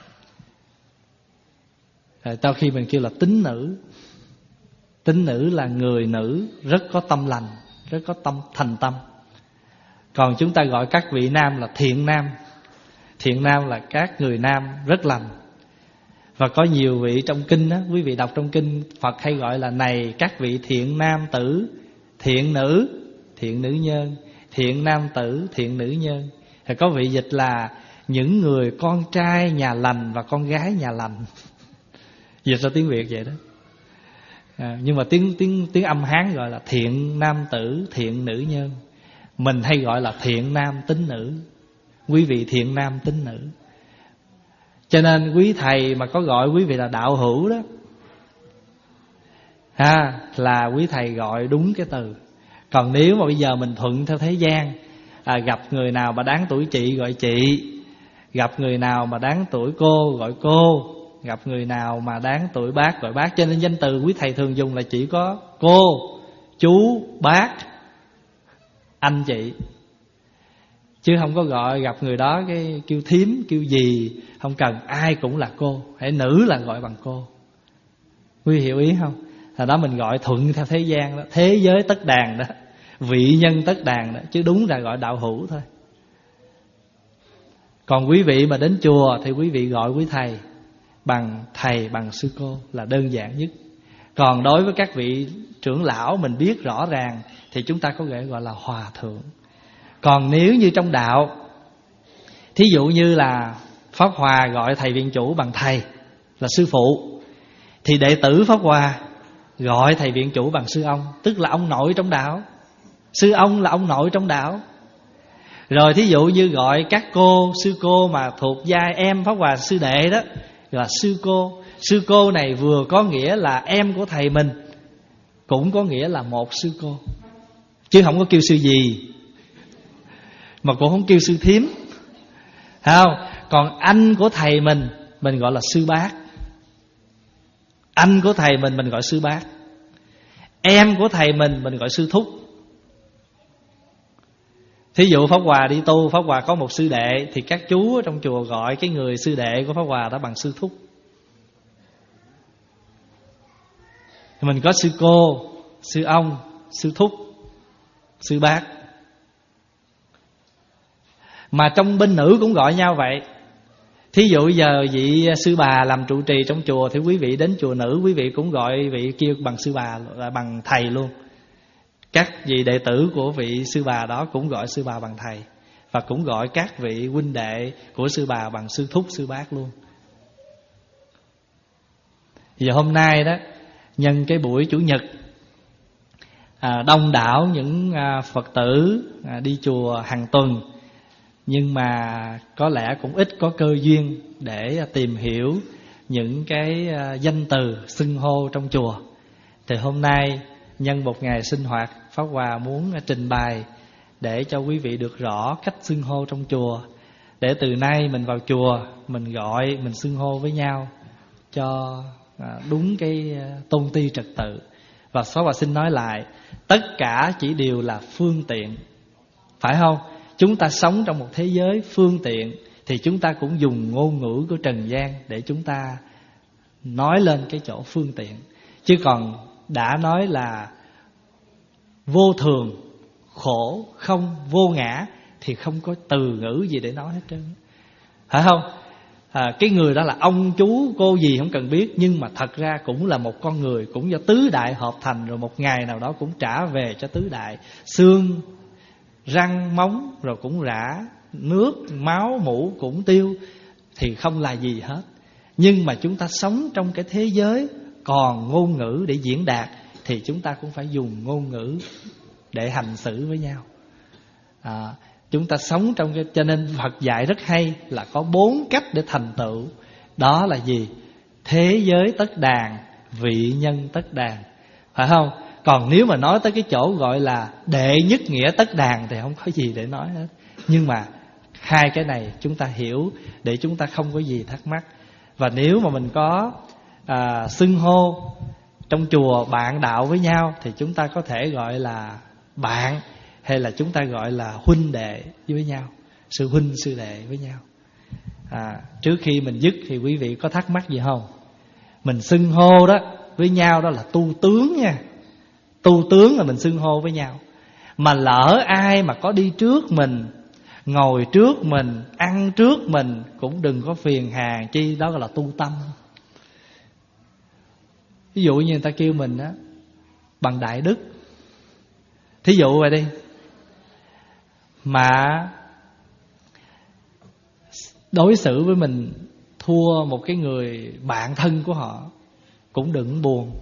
Rồi sau khi mình kêu là tín nữ. Tín nữ là người nữ rất có tâm lành, rất có tâm thành tâm. Còn chúng ta gọi các vị nam là thiện nam. Thiện nam là các người nam rất lành. Và có nhiều vị trong kinh đó, quý vị đọc trong kinh, Phật hay gọi là này các vị thiện nam tử, thiện nữ, thiện nữ nhân, thiện nam tử, thiện nữ nhân. Thì có vị dịch là những người con trai nhà lành và con gái nhà lành. Dịch ra tiếng Việt vậy đó. À, nhưng mà tiếng tiếng tiếng âm Hán gọi là thiện nam tử, thiện nữ nhân. Mình hay gọi là thiện nam tín nữ. Quý vị thiện nam tín nữ. Cho nên quý thầy mà có gọi quý vị là đạo hữu đó, ha, là quý thầy gọi đúng cái từ. Còn nếu mà bây giờ mình thuận theo thế gian, à, gặp người nào mà đáng tuổi chị gọi chị, gặp người nào mà đáng tuổi cô gọi cô, gặp người nào mà đáng tuổi bác gọi bác. Cho nên danh từ quý thầy thường dùng là chỉ có cô, chú, bác, anh chị, chứ không có gọi gặp người đó cái kêu thím, kêu gì. Không cần, ai cũng là cô. Hãy nữ là gọi bằng cô. Quý hiểu ý không? Thật đó mình gọi thuận theo thế gian đó, thế giới tất đàn đó, vị nhân tất đàn đó, chứ đúng là gọi đạo hữu thôi. Còn quý vị mà đến chùa thì quý vị gọi quý thầy bằng thầy, bằng sư cô là đơn giản nhất. Còn đối với các vị trưởng lão mình biết rõ ràng thì chúng ta có thể gọi là hòa thượng. Còn nếu như trong đạo, thí dụ như là Pháp Hòa gọi thầy viện chủ bằng thầy là sư phụ, thì đệ tử Pháp Hòa gọi thầy viện chủ bằng sư ông, tức là ông nội trong đạo. Sư ông là ông nội trong đạo. Rồi thí dụ như gọi các cô, sư cô mà thuộc giai em Pháp Hòa sư đệ đó, là sư cô. Sư cô này vừa có nghĩa là em của thầy mình, cũng có nghĩa là một sư cô, chứ không có kêu sư gì, mà cũng không kêu sư thím, không? Còn anh của thầy mình, mình gọi là sư bác. Anh của thầy mình, mình gọi sư bác. Em của thầy mình, mình gọi sư thúc. Thí dụ Pháp Hòa đi tu, Pháp Hòa có một sư đệ, thì các chú ở trong chùa gọi cái người sư đệ của Pháp Hòa đó bằng sư thúc. Mình có sư cô, sư ông, sư thúc, sư bác. Mà trong bên nữ cũng gọi nhau vậy. Thí dụ giờ vị sư bà làm trụ trì trong chùa, thì quý vị đến chùa nữ, quý vị cũng gọi vị kia bằng sư bà, là bằng thầy luôn. Các vị đệ tử của vị sư bà đó cũng gọi sư bà bằng thầy, và cũng gọi các vị huynh đệ của sư bà bằng sư thúc, sư bác luôn. Giờ hôm nay đó, nhân cái buổi Chủ nhật, à, đông đảo những à, Phật tử à, đi chùa hàng tuần, nhưng mà có lẽ cũng ít có cơ duyên để tìm hiểu những cái à, danh từ xưng hô trong chùa. Thì hôm nay nhân một ngày sinh hoạt, Pháp Hòa muốn trình bày để cho quý vị được rõ cách xưng hô trong chùa, để từ nay mình vào chùa mình gọi, mình xưng hô với nhau cho à, đúng cái tôn ti trật tự. Và Pháp Hòa xin nói lại, tất cả chỉ đều là phương tiện, phải không? Chúng ta sống trong một thế giới phương tiện thì chúng ta cũng dùng ngôn ngữ của trần gian để chúng ta nói lên cái chỗ phương tiện. Chứ còn đã nói là vô thường, khổ, không, vô ngã thì không có từ ngữ gì để nói hết trơn, phải không? À, cái người đó là ông chú cô gì không cần biết, nhưng mà thật ra cũng là một con người, cũng do tứ đại hợp thành, rồi một ngày nào đó cũng trả về cho tứ đại. Xương, răng, móng rồi cũng rã, nước, máu, mũ cũng tiêu, thì không là gì hết. Nhưng mà chúng ta sống trong cái thế giới còn ngôn ngữ để diễn đạt thì chúng ta cũng phải dùng ngôn ngữ để hành xử với nhau. à, Chúng ta sống trong cái, cho nên Phật dạy rất hay là có bốn cách để thành tựu. Đó là gì? Thế giới tất đàn, vị nhân tất đàn, phải không? Còn nếu mà nói tới cái chỗ gọi là đệ nhất nghĩa tất đàn thì không có gì để nói hết. Nhưng mà hai cái này chúng ta hiểu để chúng ta không có gì thắc mắc. Và nếu mà mình có à, xưng hô trong chùa bạn đạo với nhau thì chúng ta có thể gọi là bạn, hay là chúng ta gọi là huynh đệ với nhau, sư huynh sư đệ với nhau. à, Trước khi mình dứt thì quý vị có thắc mắc gì không? Mình xưng hô đó với nhau đó là tu tướng nha. Tu tướng là mình xưng hô với nhau. Mà lỡ ai mà có đi trước mình, ngồi trước mình, ăn trước mình, cũng đừng có phiền hà chi, đó là tu tâm. Ví dụ như người ta kêu mình á bằng đại đức, thí dụ vậy đi, mà đối xử với mình thua một cái người bạn thân của họ, cũng đừng buồn.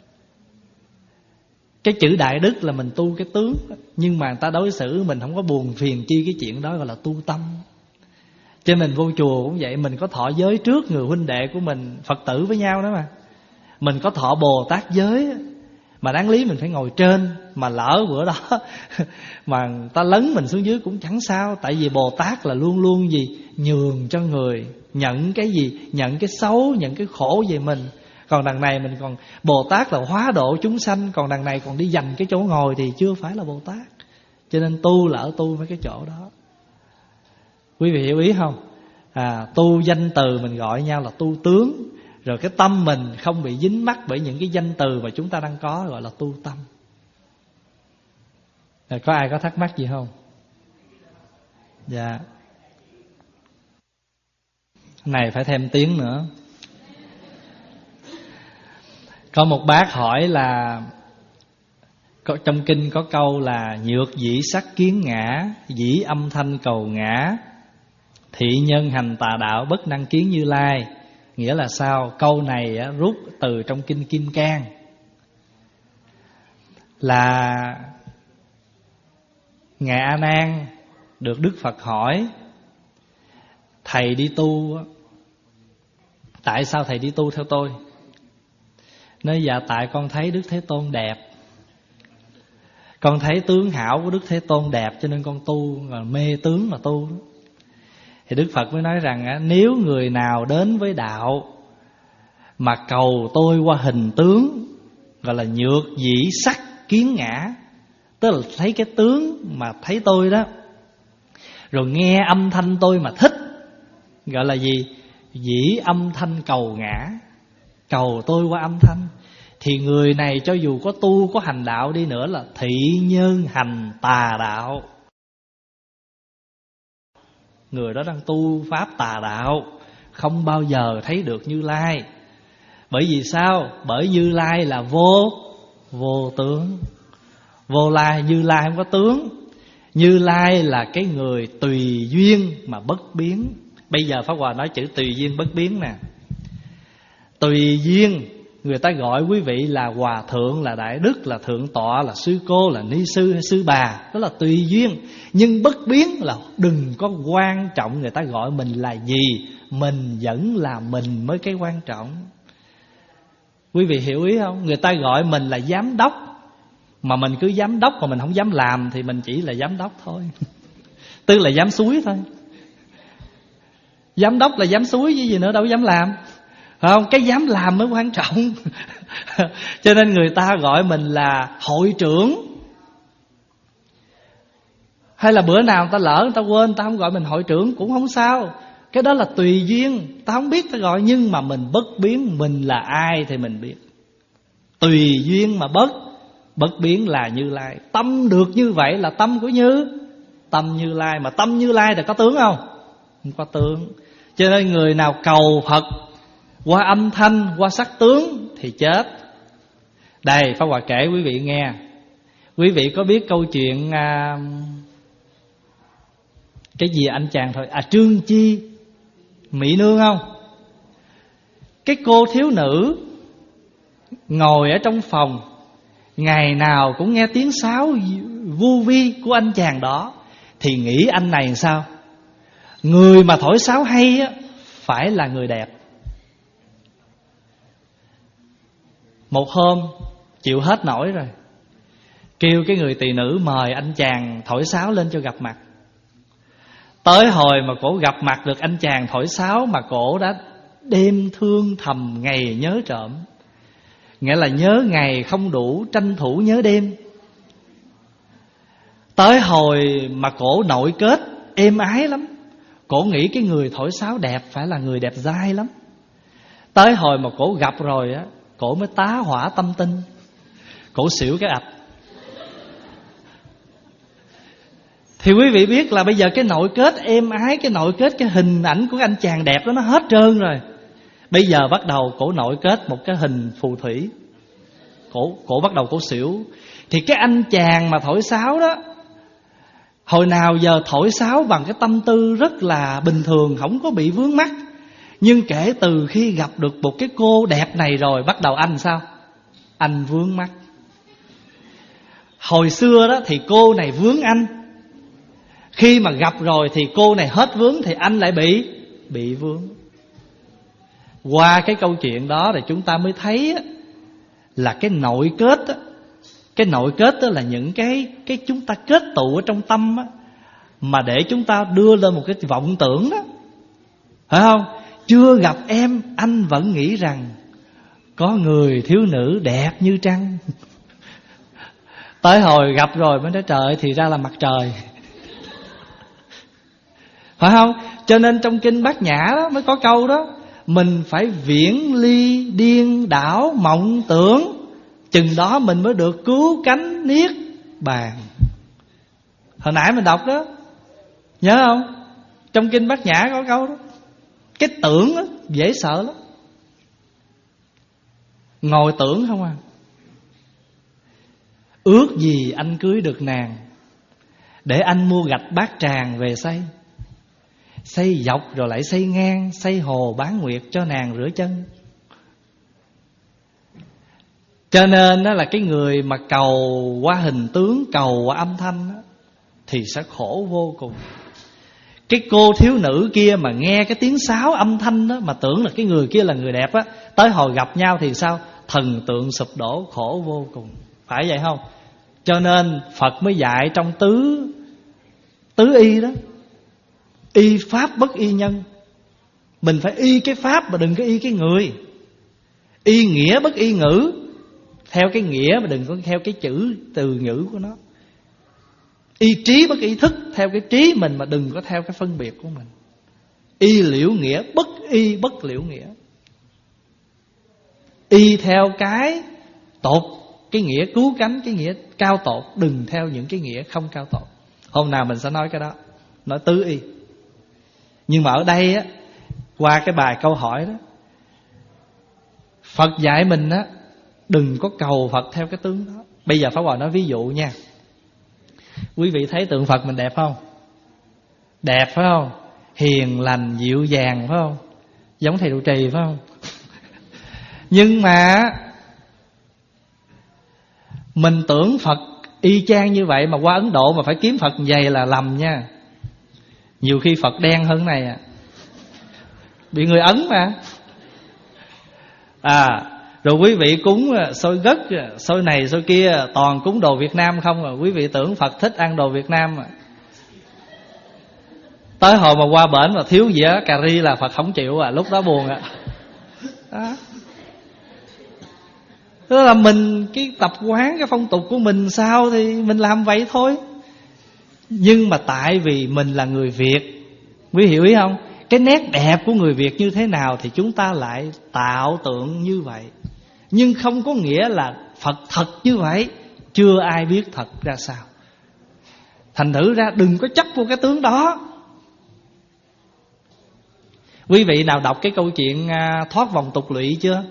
Cái chữ đại đức là mình tu cái tướng, nhưng mà người ta đối xử mình không có buồn phiền chi, cái chuyện đó gọi là tu tâm. Cho nên vô chùa cũng vậy, mình có thọ giới trước người huynh đệ của mình, Phật tử với nhau đó mà. Mình có thọ Bồ Tát giới, mà đáng lý mình phải ngồi trên, mà lỡ bữa đó mà người ta lấn mình xuống dưới cũng chẳng sao. Tại vì Bồ Tát là luôn luôn gì? Nhường cho người, nhận cái gì? Nhận cái xấu, nhận cái khổ về mình. Còn đằng này mình còn, Bồ Tát là hóa độ chúng sanh, còn đằng này còn đi giành cái chỗ ngồi thì chưa phải là Bồ Tát. Cho nên tu là ở tu mấy cái chỗ đó. Quý vị hiểu ý không? à, Tu danh từ mình gọi nhau là tu tướng. Rồi cái tâm mình không bị dính mắc bởi những cái danh từ mà chúng ta đang có, gọi là tu tâm. Rồi có ai có thắc mắc gì không? Dạ. Này phải thêm tiếng nữa. Có một bác hỏi là có, trong kinh có câu là nhược dĩ sắc kiến ngã, dĩ âm thanh cầu ngã, thị nhân hành tà đạo bất năng kiến Như Lai. Nghĩa là sao? Câu này á, rút từ trong kinh Kim Cang. Là Ngài A Nan được Đức Phật hỏi: thầy đi tu, tại sao thầy đi tu theo tôi? Nói dạ tại con thấy Đức Thế Tôn đẹp, con thấy tướng hảo của Đức Thế Tôn đẹp, cho nên con tu, mê tướng mà tu. Thì Đức Phật mới nói rằng nếu người nào đến với đạo mà cầu tôi qua hình tướng, gọi là nhược dĩ sắc kiến ngã, tức là thấy cái tướng mà thấy tôi đó, rồi nghe âm thanh tôi mà thích, gọi là gì? Dĩ âm thanh cầu ngã, cầu tôi qua âm thanh, thì người này cho dù có tu có hành đạo đi nữa là thị nhân hành tà đạo. Người đó đang tu pháp tà đạo, không bao giờ thấy được Như Lai. Bởi vì sao? Bởi Như Lai là vô vô tướng. Vô Lai, Như Lai không có tướng. Như Lai là cái người tùy duyên mà bất biến. Bây giờ Pháp Hòa nói chữ tùy duyên bất biến nè. Tùy duyên người ta gọi quý vị là hòa thượng, là đại đức, là thượng tọa, là sư cô, là ni sư hay sư bà, đó là tùy duyên. Nhưng bất biến là đừng có quan trọng người ta gọi mình là gì, mình vẫn là mình mới cái quan trọng. Quý vị hiểu ý không? Người ta gọi mình là giám đốc, mà mình cứ giám đốc mà mình không dám làm thì mình chỉ là giám đốc thôi. Tức là dám xúi thôi. Giám đốc là dám xúi chứ gì nữa, đâu dám làm. Phải không? Cái dám làm mới quan trọng. Cho nên người ta gọi mình là hội trưởng. Hay là bữa nào người ta lỡ người ta quên, người ta không gọi mình hội trưởng cũng không sao. Cái đó là tùy duyên, ta không biết ta gọi. Nhưng mà mình bất biến, mình là ai thì mình biết. Tùy duyên mà bất, bất biến là Như Lai. Tâm được như vậy là tâm của Như, tâm Như Lai. Mà tâm Như Lai thì có tướng không? Không có tướng. Cho nên người nào cầu Phật qua âm thanh, qua sắc tướng thì chết. Đây, Pháp Hòa kể quý vị nghe. Quý vị có biết câu chuyện à, cái gì anh chàng thôi à Trương Chi Mỹ Nương không? Cái cô thiếu nữ ngồi ở trong phòng, ngày nào cũng nghe tiếng sáo vu vi của anh chàng đó, thì nghĩ anh này làm sao? Người mà thổi sáo hay á, phải là người đẹp. Một hôm chịu hết nổi rồi, kêu cái người tỳ nữ mời anh chàng thổi sáo lên cho gặp mặt. Tới hồi mà cổ gặp mặt được anh chàng thổi sáo, mà cổ đã đêm thương thầm ngày nhớ trộm. Nghĩa là nhớ ngày không đủ, tranh thủ nhớ đêm. Tới hồi mà cổ nội kết êm ái lắm, cổ nghĩ cái người thổi sáo đẹp phải là người đẹp dai lắm. Tới hồi mà cổ gặp rồi á, cổ mới tá hỏa tâm tinh, cổ xỉu cái ạch. Thì quý vị biết là bây giờ cái nội kết êm ái, cái nội kết cái hình ảnh của anh chàng đẹp đó nó hết trơn rồi. Bây giờ bắt đầu cổ nội kết một cái hình phù thủy, Cổ, cổ bắt đầu cổ xỉu. Thì cái anh chàng mà thổi sáo đó, hồi nào giờ thổi sáo bằng cái tâm tư rất là bình thường, không có bị vướng mắc. Nhưng kể từ khi gặp được một cái cô đẹp này rồi, bắt đầu anh sao? Anh vướng mắc. Hồi xưa đó thì cô này vướng anh, khi mà gặp rồi thì cô này hết vướng, thì anh lại bị bị vướng. Qua cái câu chuyện đó thì chúng ta mới thấy là cái nội kết đó, cái nội kết đó là những cái cái chúng ta kết tụ ở trong tâm đó, mà để chúng ta đưa lên một cái vọng tưởng đó, phải không? Chưa gặp em anh vẫn nghĩ rằng có người thiếu nữ đẹp như trăng. Tới hồi gặp rồi mới nói trời, thì ra là mặt trời. Phải không? Cho nên trong kinh Bát Nhã đó mới có câu đó: mình phải viễn ly điên đảo mộng tưởng, chừng đó mình mới được cứu cánh niết bàn. Hồi nãy mình đọc đó, nhớ không? Trong kinh Bát Nhã có câu đó. Cái tưởng đó, dễ sợ lắm. Ngồi tưởng không à. Ước gì anh cưới được nàng, để anh mua gạch bát tràng về xây, xây dọc rồi lại xây ngang, xây hồ bán nguyệt cho nàng rửa chân. Cho nên đó là cái người mà cầu qua hình tướng, cầu qua âm thanh đó, thì sẽ khổ vô cùng. Cái cô thiếu nữ kia mà nghe cái tiếng sáo âm thanh đó, mà tưởng là cái người kia là người đẹp á, tới hồi gặp nhau thì sao? Thần tượng sụp đổ, khổ vô cùng. Phải vậy không? Cho nên Phật mới dạy trong tứ Tứ y đó: y pháp bất y nhân. Mình phải y cái pháp mà đừng có y cái người. Y nghĩa bất y ngữ, theo cái nghĩa mà đừng có theo cái chữ từ ngữ của nó. Y trí bất y thức, theo cái trí mình mà đừng có theo cái phân biệt của mình. Y liễu nghĩa bất y bất liễu nghĩa. Y theo cái tột, cái nghĩa cứu cánh, cái nghĩa cao tột, đừng theo những cái nghĩa không cao tột. Hôm nào mình sẽ nói cái đó, nói tứ y. Nhưng mà ở đây á, qua cái bài câu hỏi đó, Phật dạy mình á, đừng có cầu Phật theo cái tướng đó. Bây giờ Pháp Hòa nói ví dụ nha. Quý vị thấy tượng Phật mình đẹp không? Đẹp phải không? Hiền lành dịu dàng phải không? Giống thầy trụ trì phải không? Nhưng mà mình tưởng Phật y chang như vậy, mà qua Ấn Độ mà phải kiếm Phật vậy là lầm nha. Nhiều khi Phật đen hơn này à, bị người Ấn mà. À, rồi quý vị cúng xôi gất, xôi này xôi kia, toàn cúng đồ Việt Nam không à. Quý vị tưởng Phật thích ăn đồ Việt Nam à. Tới hồi mà qua bển mà thiếu gì á cà ri là Phật không chịu à, lúc đó buồn à. À, Đó là mình, cái tập quán, cái phong tục của mình sao thì mình làm vậy thôi. Nhưng mà tại vì mình là người Việt, quý hiểu ý không? Cái nét đẹp của người Việt như thế nào thì chúng ta lại tạo tượng như vậy. Nhưng không có nghĩa là Phật thật như vậy. Chưa ai biết thật ra sao. Thành thử ra đừng có chấp vô cái tướng đó. Quý vị nào đọc cái câu chuyện thoát vòng tục lụy chưa?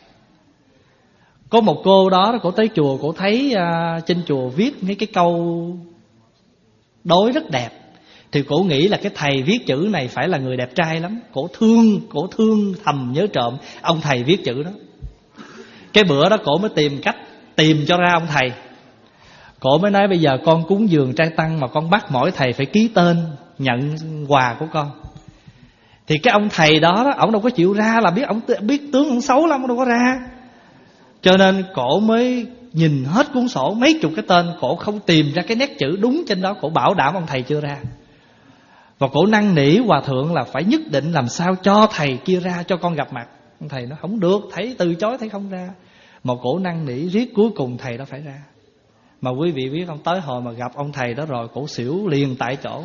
Có một cô đó, cô tới chùa, cô thấy trên chùa viết mấy cái câu đối rất đẹp. Thì cổ nghĩ là cái thầy viết chữ này phải là người đẹp trai lắm. Cổ thương, cổ thương thầm nhớ trộm ông thầy viết chữ đó. Cái bữa đó cổ mới tìm cách tìm cho ra ông thầy. Cổ mới nói bây giờ con cúng dường trai tăng mà con bắt mỗi thầy phải ký tên nhận quà của con. Thì cái ông thầy đó, đó ổng đâu có chịu ra, là biết ổng biết tướng ổng xấu lắm, ổng đâu có ra. Cho nên cổ mới nhìn hết cuốn sổ mấy chục cái tên, cổ không tìm ra cái nét chữ đúng trên đó. Cổ bảo đảm ông thầy chưa ra. Và cổ năn nỉ hòa thượng là phải nhất định làm sao cho thầy kia ra cho con gặp mặt. Ông thầy nói không được, thầy từ chối, thầy không ra. Mà cổ năn nỉ riết cuối cùng thầy đó phải ra. Mà quý vị biết ông tới hồi mà gặp ông thầy đó rồi, cổ xỉu liền tại chỗ.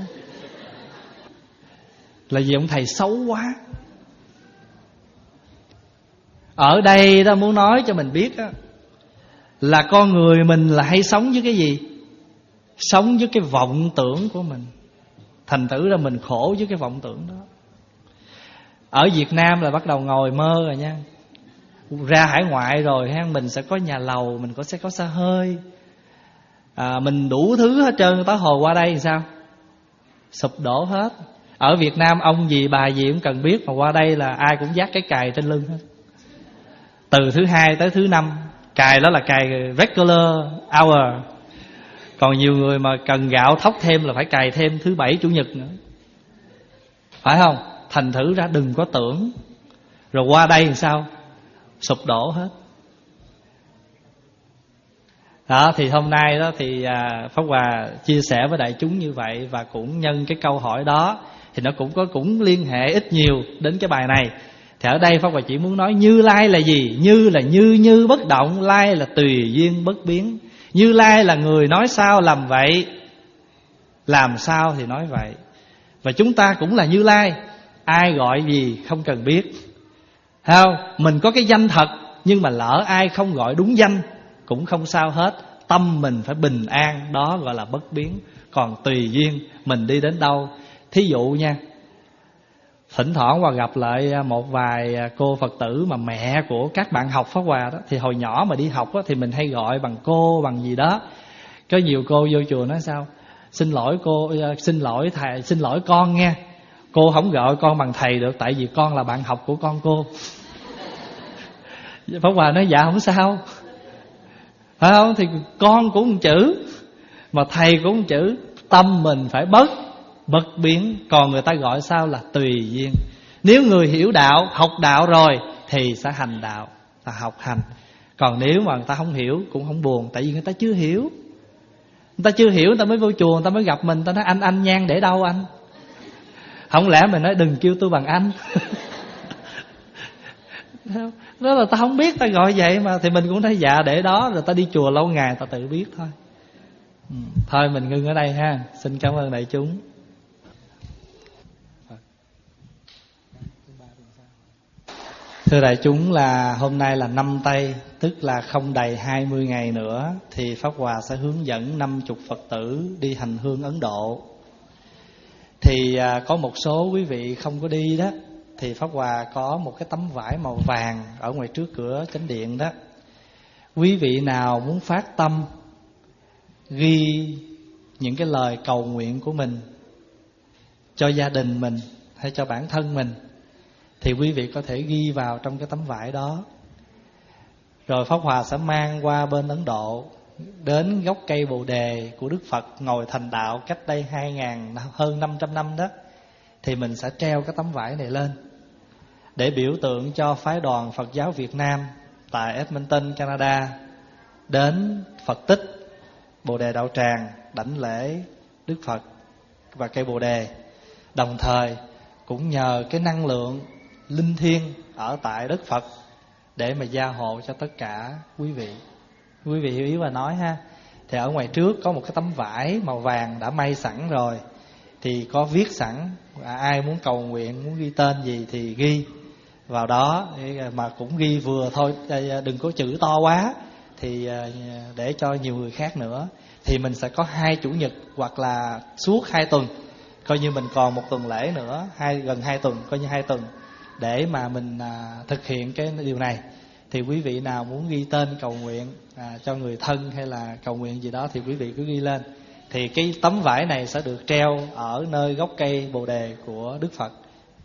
Là vì ông thầy xấu quá. Ở đây ta muốn nói cho mình biết á, là con người mình là hay sống với cái gì? Sống với cái vọng tưởng của mình. Thành thử ra mình khổ với cái vọng tưởng đó. Ở Việt Nam là bắt đầu ngồi mơ rồi nha. Ra hải ngoại rồi ha, mình sẽ có nhà lầu, mình có sẽ có xe hơi, à, mình đủ thứ hết trơn. Tới hồi qua đây thì sao? Sụp đổ hết. Ở Việt Nam ông gì bà gì cũng cần biết, mà qua đây là ai cũng vác cái cài trên lưng hết. Từ thứ hai tới thứ năm, cài đó là cài regular hour. Còn nhiều người mà cần gạo thóc thêm là phải cài thêm thứ bảy chủ nhật nữa, phải không? Thành thử ra đừng có tưởng. Rồi qua đây thì sao? Sụp đổ hết. Đó thì hôm nay đó thì à, Pháp Hòa chia sẻ với đại chúng như vậy. Và cũng nhân cái câu hỏi đó thì nó cũng có cũng liên hệ ít nhiều đến cái bài này. Thì ở đây Pháp Hòa chỉ muốn nói Như Lai là gì? Như là như như bất động, Lai là tùy duyên bất biến. Như Lai là người nói sao làm vậy, làm sao thì nói vậy. Và chúng ta cũng là Như Lai. Ai gọi gì không cần biết, thấy không? Mình có cái danh thật, nhưng mà lỡ ai không gọi đúng danh cũng không sao hết. Tâm mình phải bình an, đó gọi là bất biến. Còn tùy duyên mình đi đến đâu. Thí dụ nha, thỉnh thoảng Hòa gặp lại một vài cô Phật tử mà mẹ của các bạn học Pháp Hòa đó. Thì hồi nhỏ mà đi học đó, thì mình hay gọi bằng cô, bằng gì đó. Có nhiều cô vô chùa nói sao: Xin lỗi cô, xin lỗi thầy, xin lỗi con nghe, cô không gọi con bằng thầy được, tại vì con là bạn học của con cô. Pháp Hòa nói dạ không sao, phải không? Thì con cũng một chữ, mà thầy cũng một chữ. Tâm mình phải bất bất biến. Còn người ta gọi sao là tùy duyên. Nếu người hiểu đạo, học đạo rồi thì sẽ hành đạo, là học hành. Còn nếu mà người ta không hiểu cũng không buồn, tại vì người ta chưa hiểu. Người ta chưa hiểu, người ta mới vô chùa, người ta mới gặp mình, người ta nói anh, anh nhang để đâu anh? Không lẽ mình nói đừng kêu tôi bằng anh. Đó là ta không biết, ta gọi vậy mà. Thì mình cũng nói dạ để đó, rồi ta đi chùa lâu ngày ta tự biết thôi. ừ. Thôi mình ngưng ở đây ha. Xin cảm ơn đại chúng. Thưa đại chúng, là hôm nay là năm Tây, tức là không đầy hai mươi ngày nữa thì Pháp Hòa sẽ hướng dẫn năm mươi Phật tử đi hành hương Ấn Độ. Thì à, có một số quý vị không có đi đó, thì Pháp Hòa có một cái tấm vải màu vàng ở ngoài trước cửa chánh điện đó. Quý vị nào muốn phát tâm ghi những cái lời cầu nguyện của mình cho gia đình mình hay cho bản thân mình, thì quý vị có thể ghi vào trong cái tấm vải đó. Rồi Pháp Hòa sẽ mang qua bên Ấn Độ, đến gốc cây Bồ Đề của Đức Phật ngồi thành đạo cách đây hai ngàn, hơn năm trăm năm đó. Thì mình sẽ treo cái tấm vải này lên để biểu tượng cho phái đoàn Phật giáo Việt Nam tại Edmonton, Canada đến Phật tích Bồ Đề Đạo Tràng đảnh lễ Đức Phật và cây Bồ Đề. Đồng thời cũng nhờ cái năng lượng linh thiêng ở tại đất Phật để mà gia hộ cho tất cả quý vị. Quý vị hiểu ý và nói ha. Thì ở ngoài trước có một cái tấm vải màu vàng đã may sẵn rồi, thì có viết sẵn, ai muốn cầu nguyện, muốn ghi tên gì thì ghi vào đó, mà cũng ghi vừa thôi, đừng có chữ to quá, thì để cho nhiều người khác nữa. Thì mình sẽ có hai chủ nhật hoặc là suốt hai tuần, coi như mình còn một tuần lễ nữa, hai gần hai tuần, coi như hai tuần để mà mình à, thực hiện cái điều này. Thì quý vị nào muốn ghi tên cầu nguyện à, cho người thân hay là cầu nguyện gì đó thì quý vị cứ ghi lên. Thì cái tấm vải này sẽ được treo ở nơi gốc cây Bồ đề của Đức Phật.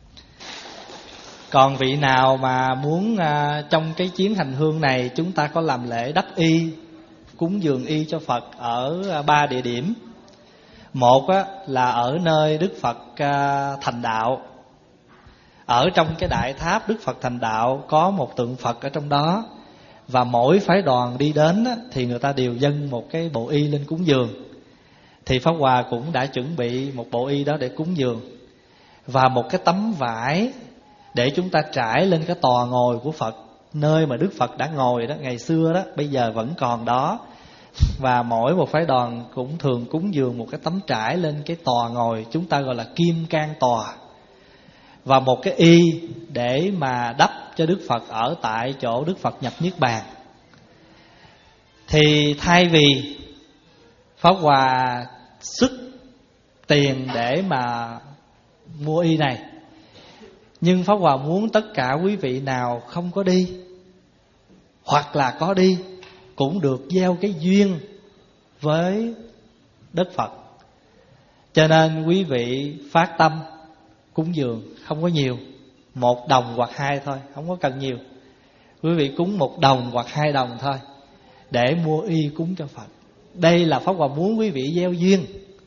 Còn vị nào mà muốn à, trong cái chuyến hành hương này chúng ta có làm lễ đắp y, cúng dường y cho Phật ở à, ba địa điểm. Một á, là ở nơi Đức Phật à, thành đạo. Ở trong cái đại tháp Đức Phật thành đạo có một tượng Phật ở trong đó. Và mỗi phái đoàn đi đến á, thì người ta đều dâng một cái bộ y lên cúng dường. Thì Pháp Hòa cũng đã chuẩn bị một bộ y đó để cúng dường, và một cái tấm vải để chúng ta trải lên cái tòa ngồi của Phật, nơi mà Đức Phật đã ngồi đó ngày xưa đó, bây giờ vẫn còn đó. Và mỗi một phái đoàn cũng thường cúng dường một cái tấm trải lên cái tòa ngồi, chúng ta gọi là kim cang tòa. Và một cái y để mà đắp cho Đức Phật ở tại chỗ Đức Phật nhập Niết Bàn. Thì thay vì Pháp Hòa xuất tiền để mà mua y này, nhưng Pháp Hòa muốn tất cả quý vị nào không có đi hoặc là có đi cũng được gieo cái duyên với đất Phật. Cho nên quý vị phát tâm cúng dường, không có nhiều, một đồng hoặc hai thôi, không có cần nhiều. Quý vị cúng một đồng hoặc hai đồng thôi để mua y cúng cho Phật. Đây là Pháp Hòa muốn quý vị gieo duyên.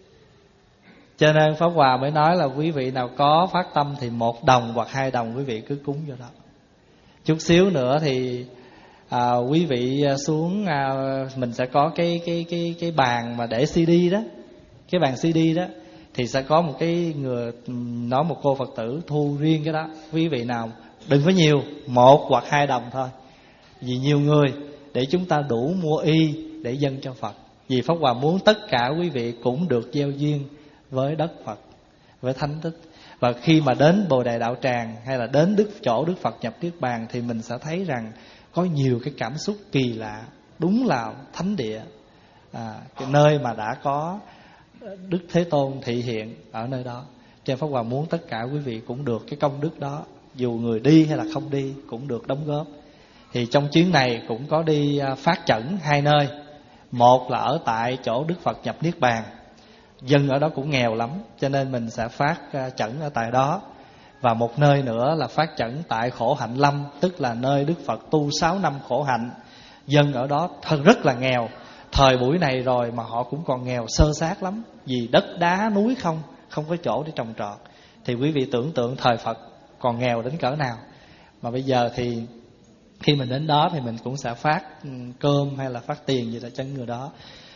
Cho nên Pháp Hòa mới nói là quý vị nào có phát tâm thì một đồng hoặc hai đồng quý vị cứ cúng vô đó. Chút xíu nữa thì à, quý vị xuống à, mình sẽ có cái cái cái cái bàn mà để xê đê đó, cái bàn xê đê đó thì sẽ có một cái người nói một cô Phật tử thu riêng cái đó. Quý vị nào đừng có nhiều, một hoặc hai đồng thôi, vì nhiều người để chúng ta đủ mua y để dâng cho Phật. Vì Pháp Hòa muốn tất cả quý vị cũng được gieo duyên với đất Phật, với thánh tích. Và khi mà đến Bồ Đề Đạo Tràng hay là đến đức chỗ Đức Phật nhập Niết Bàn thì mình sẽ thấy rằng có nhiều cái cảm xúc kỳ lạ. Đúng là thánh địa, à, cái nơi mà đã có Đức Thế Tôn thị hiện ở nơi đó. Cho nên Pháp Hòa muốn tất cả quý vị cũng được cái công đức đó, dù người đi hay là không đi cũng được đóng góp. Thì trong chuyến này cũng có đi phát chẩn hai nơi. Một là ở tại chỗ Đức Phật nhập Niết Bàn, dân ở đó cũng nghèo lắm, cho nên mình sẽ phát chẩn ở tại đó. Và một nơi nữa là phát chẩn tại Khổ Hạnh Lâm, tức là nơi Đức Phật tu sáu năm khổ hạnh. Dân ở đó thật rất là nghèo. Thời buổi này rồi mà họ cũng còn nghèo sơ sát lắm, vì đất đá núi không, không có chỗ để trồng trọt. Thì quý vị tưởng tượng thời Phật còn nghèo đến cỡ nào. Mà bây giờ thì khi mình đến đó thì mình cũng sẽ phát cơm hay là phát tiền gì đó cho người đó.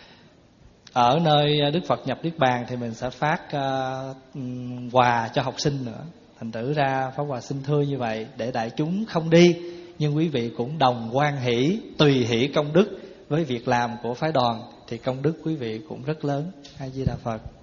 Ở nơi Đức Phật nhập Niết Bàn thì mình sẽ phát uh, quà cho học sinh nữa. Thành thử ra Pháp Hòa xin thưa như vậy để đại chúng không đi, nhưng quý vị cũng đồng hoan hỷ, tùy hỷ công đức với việc làm của phái đoàn, thì công đức quý vị cũng rất lớn. A Di Đà Phật.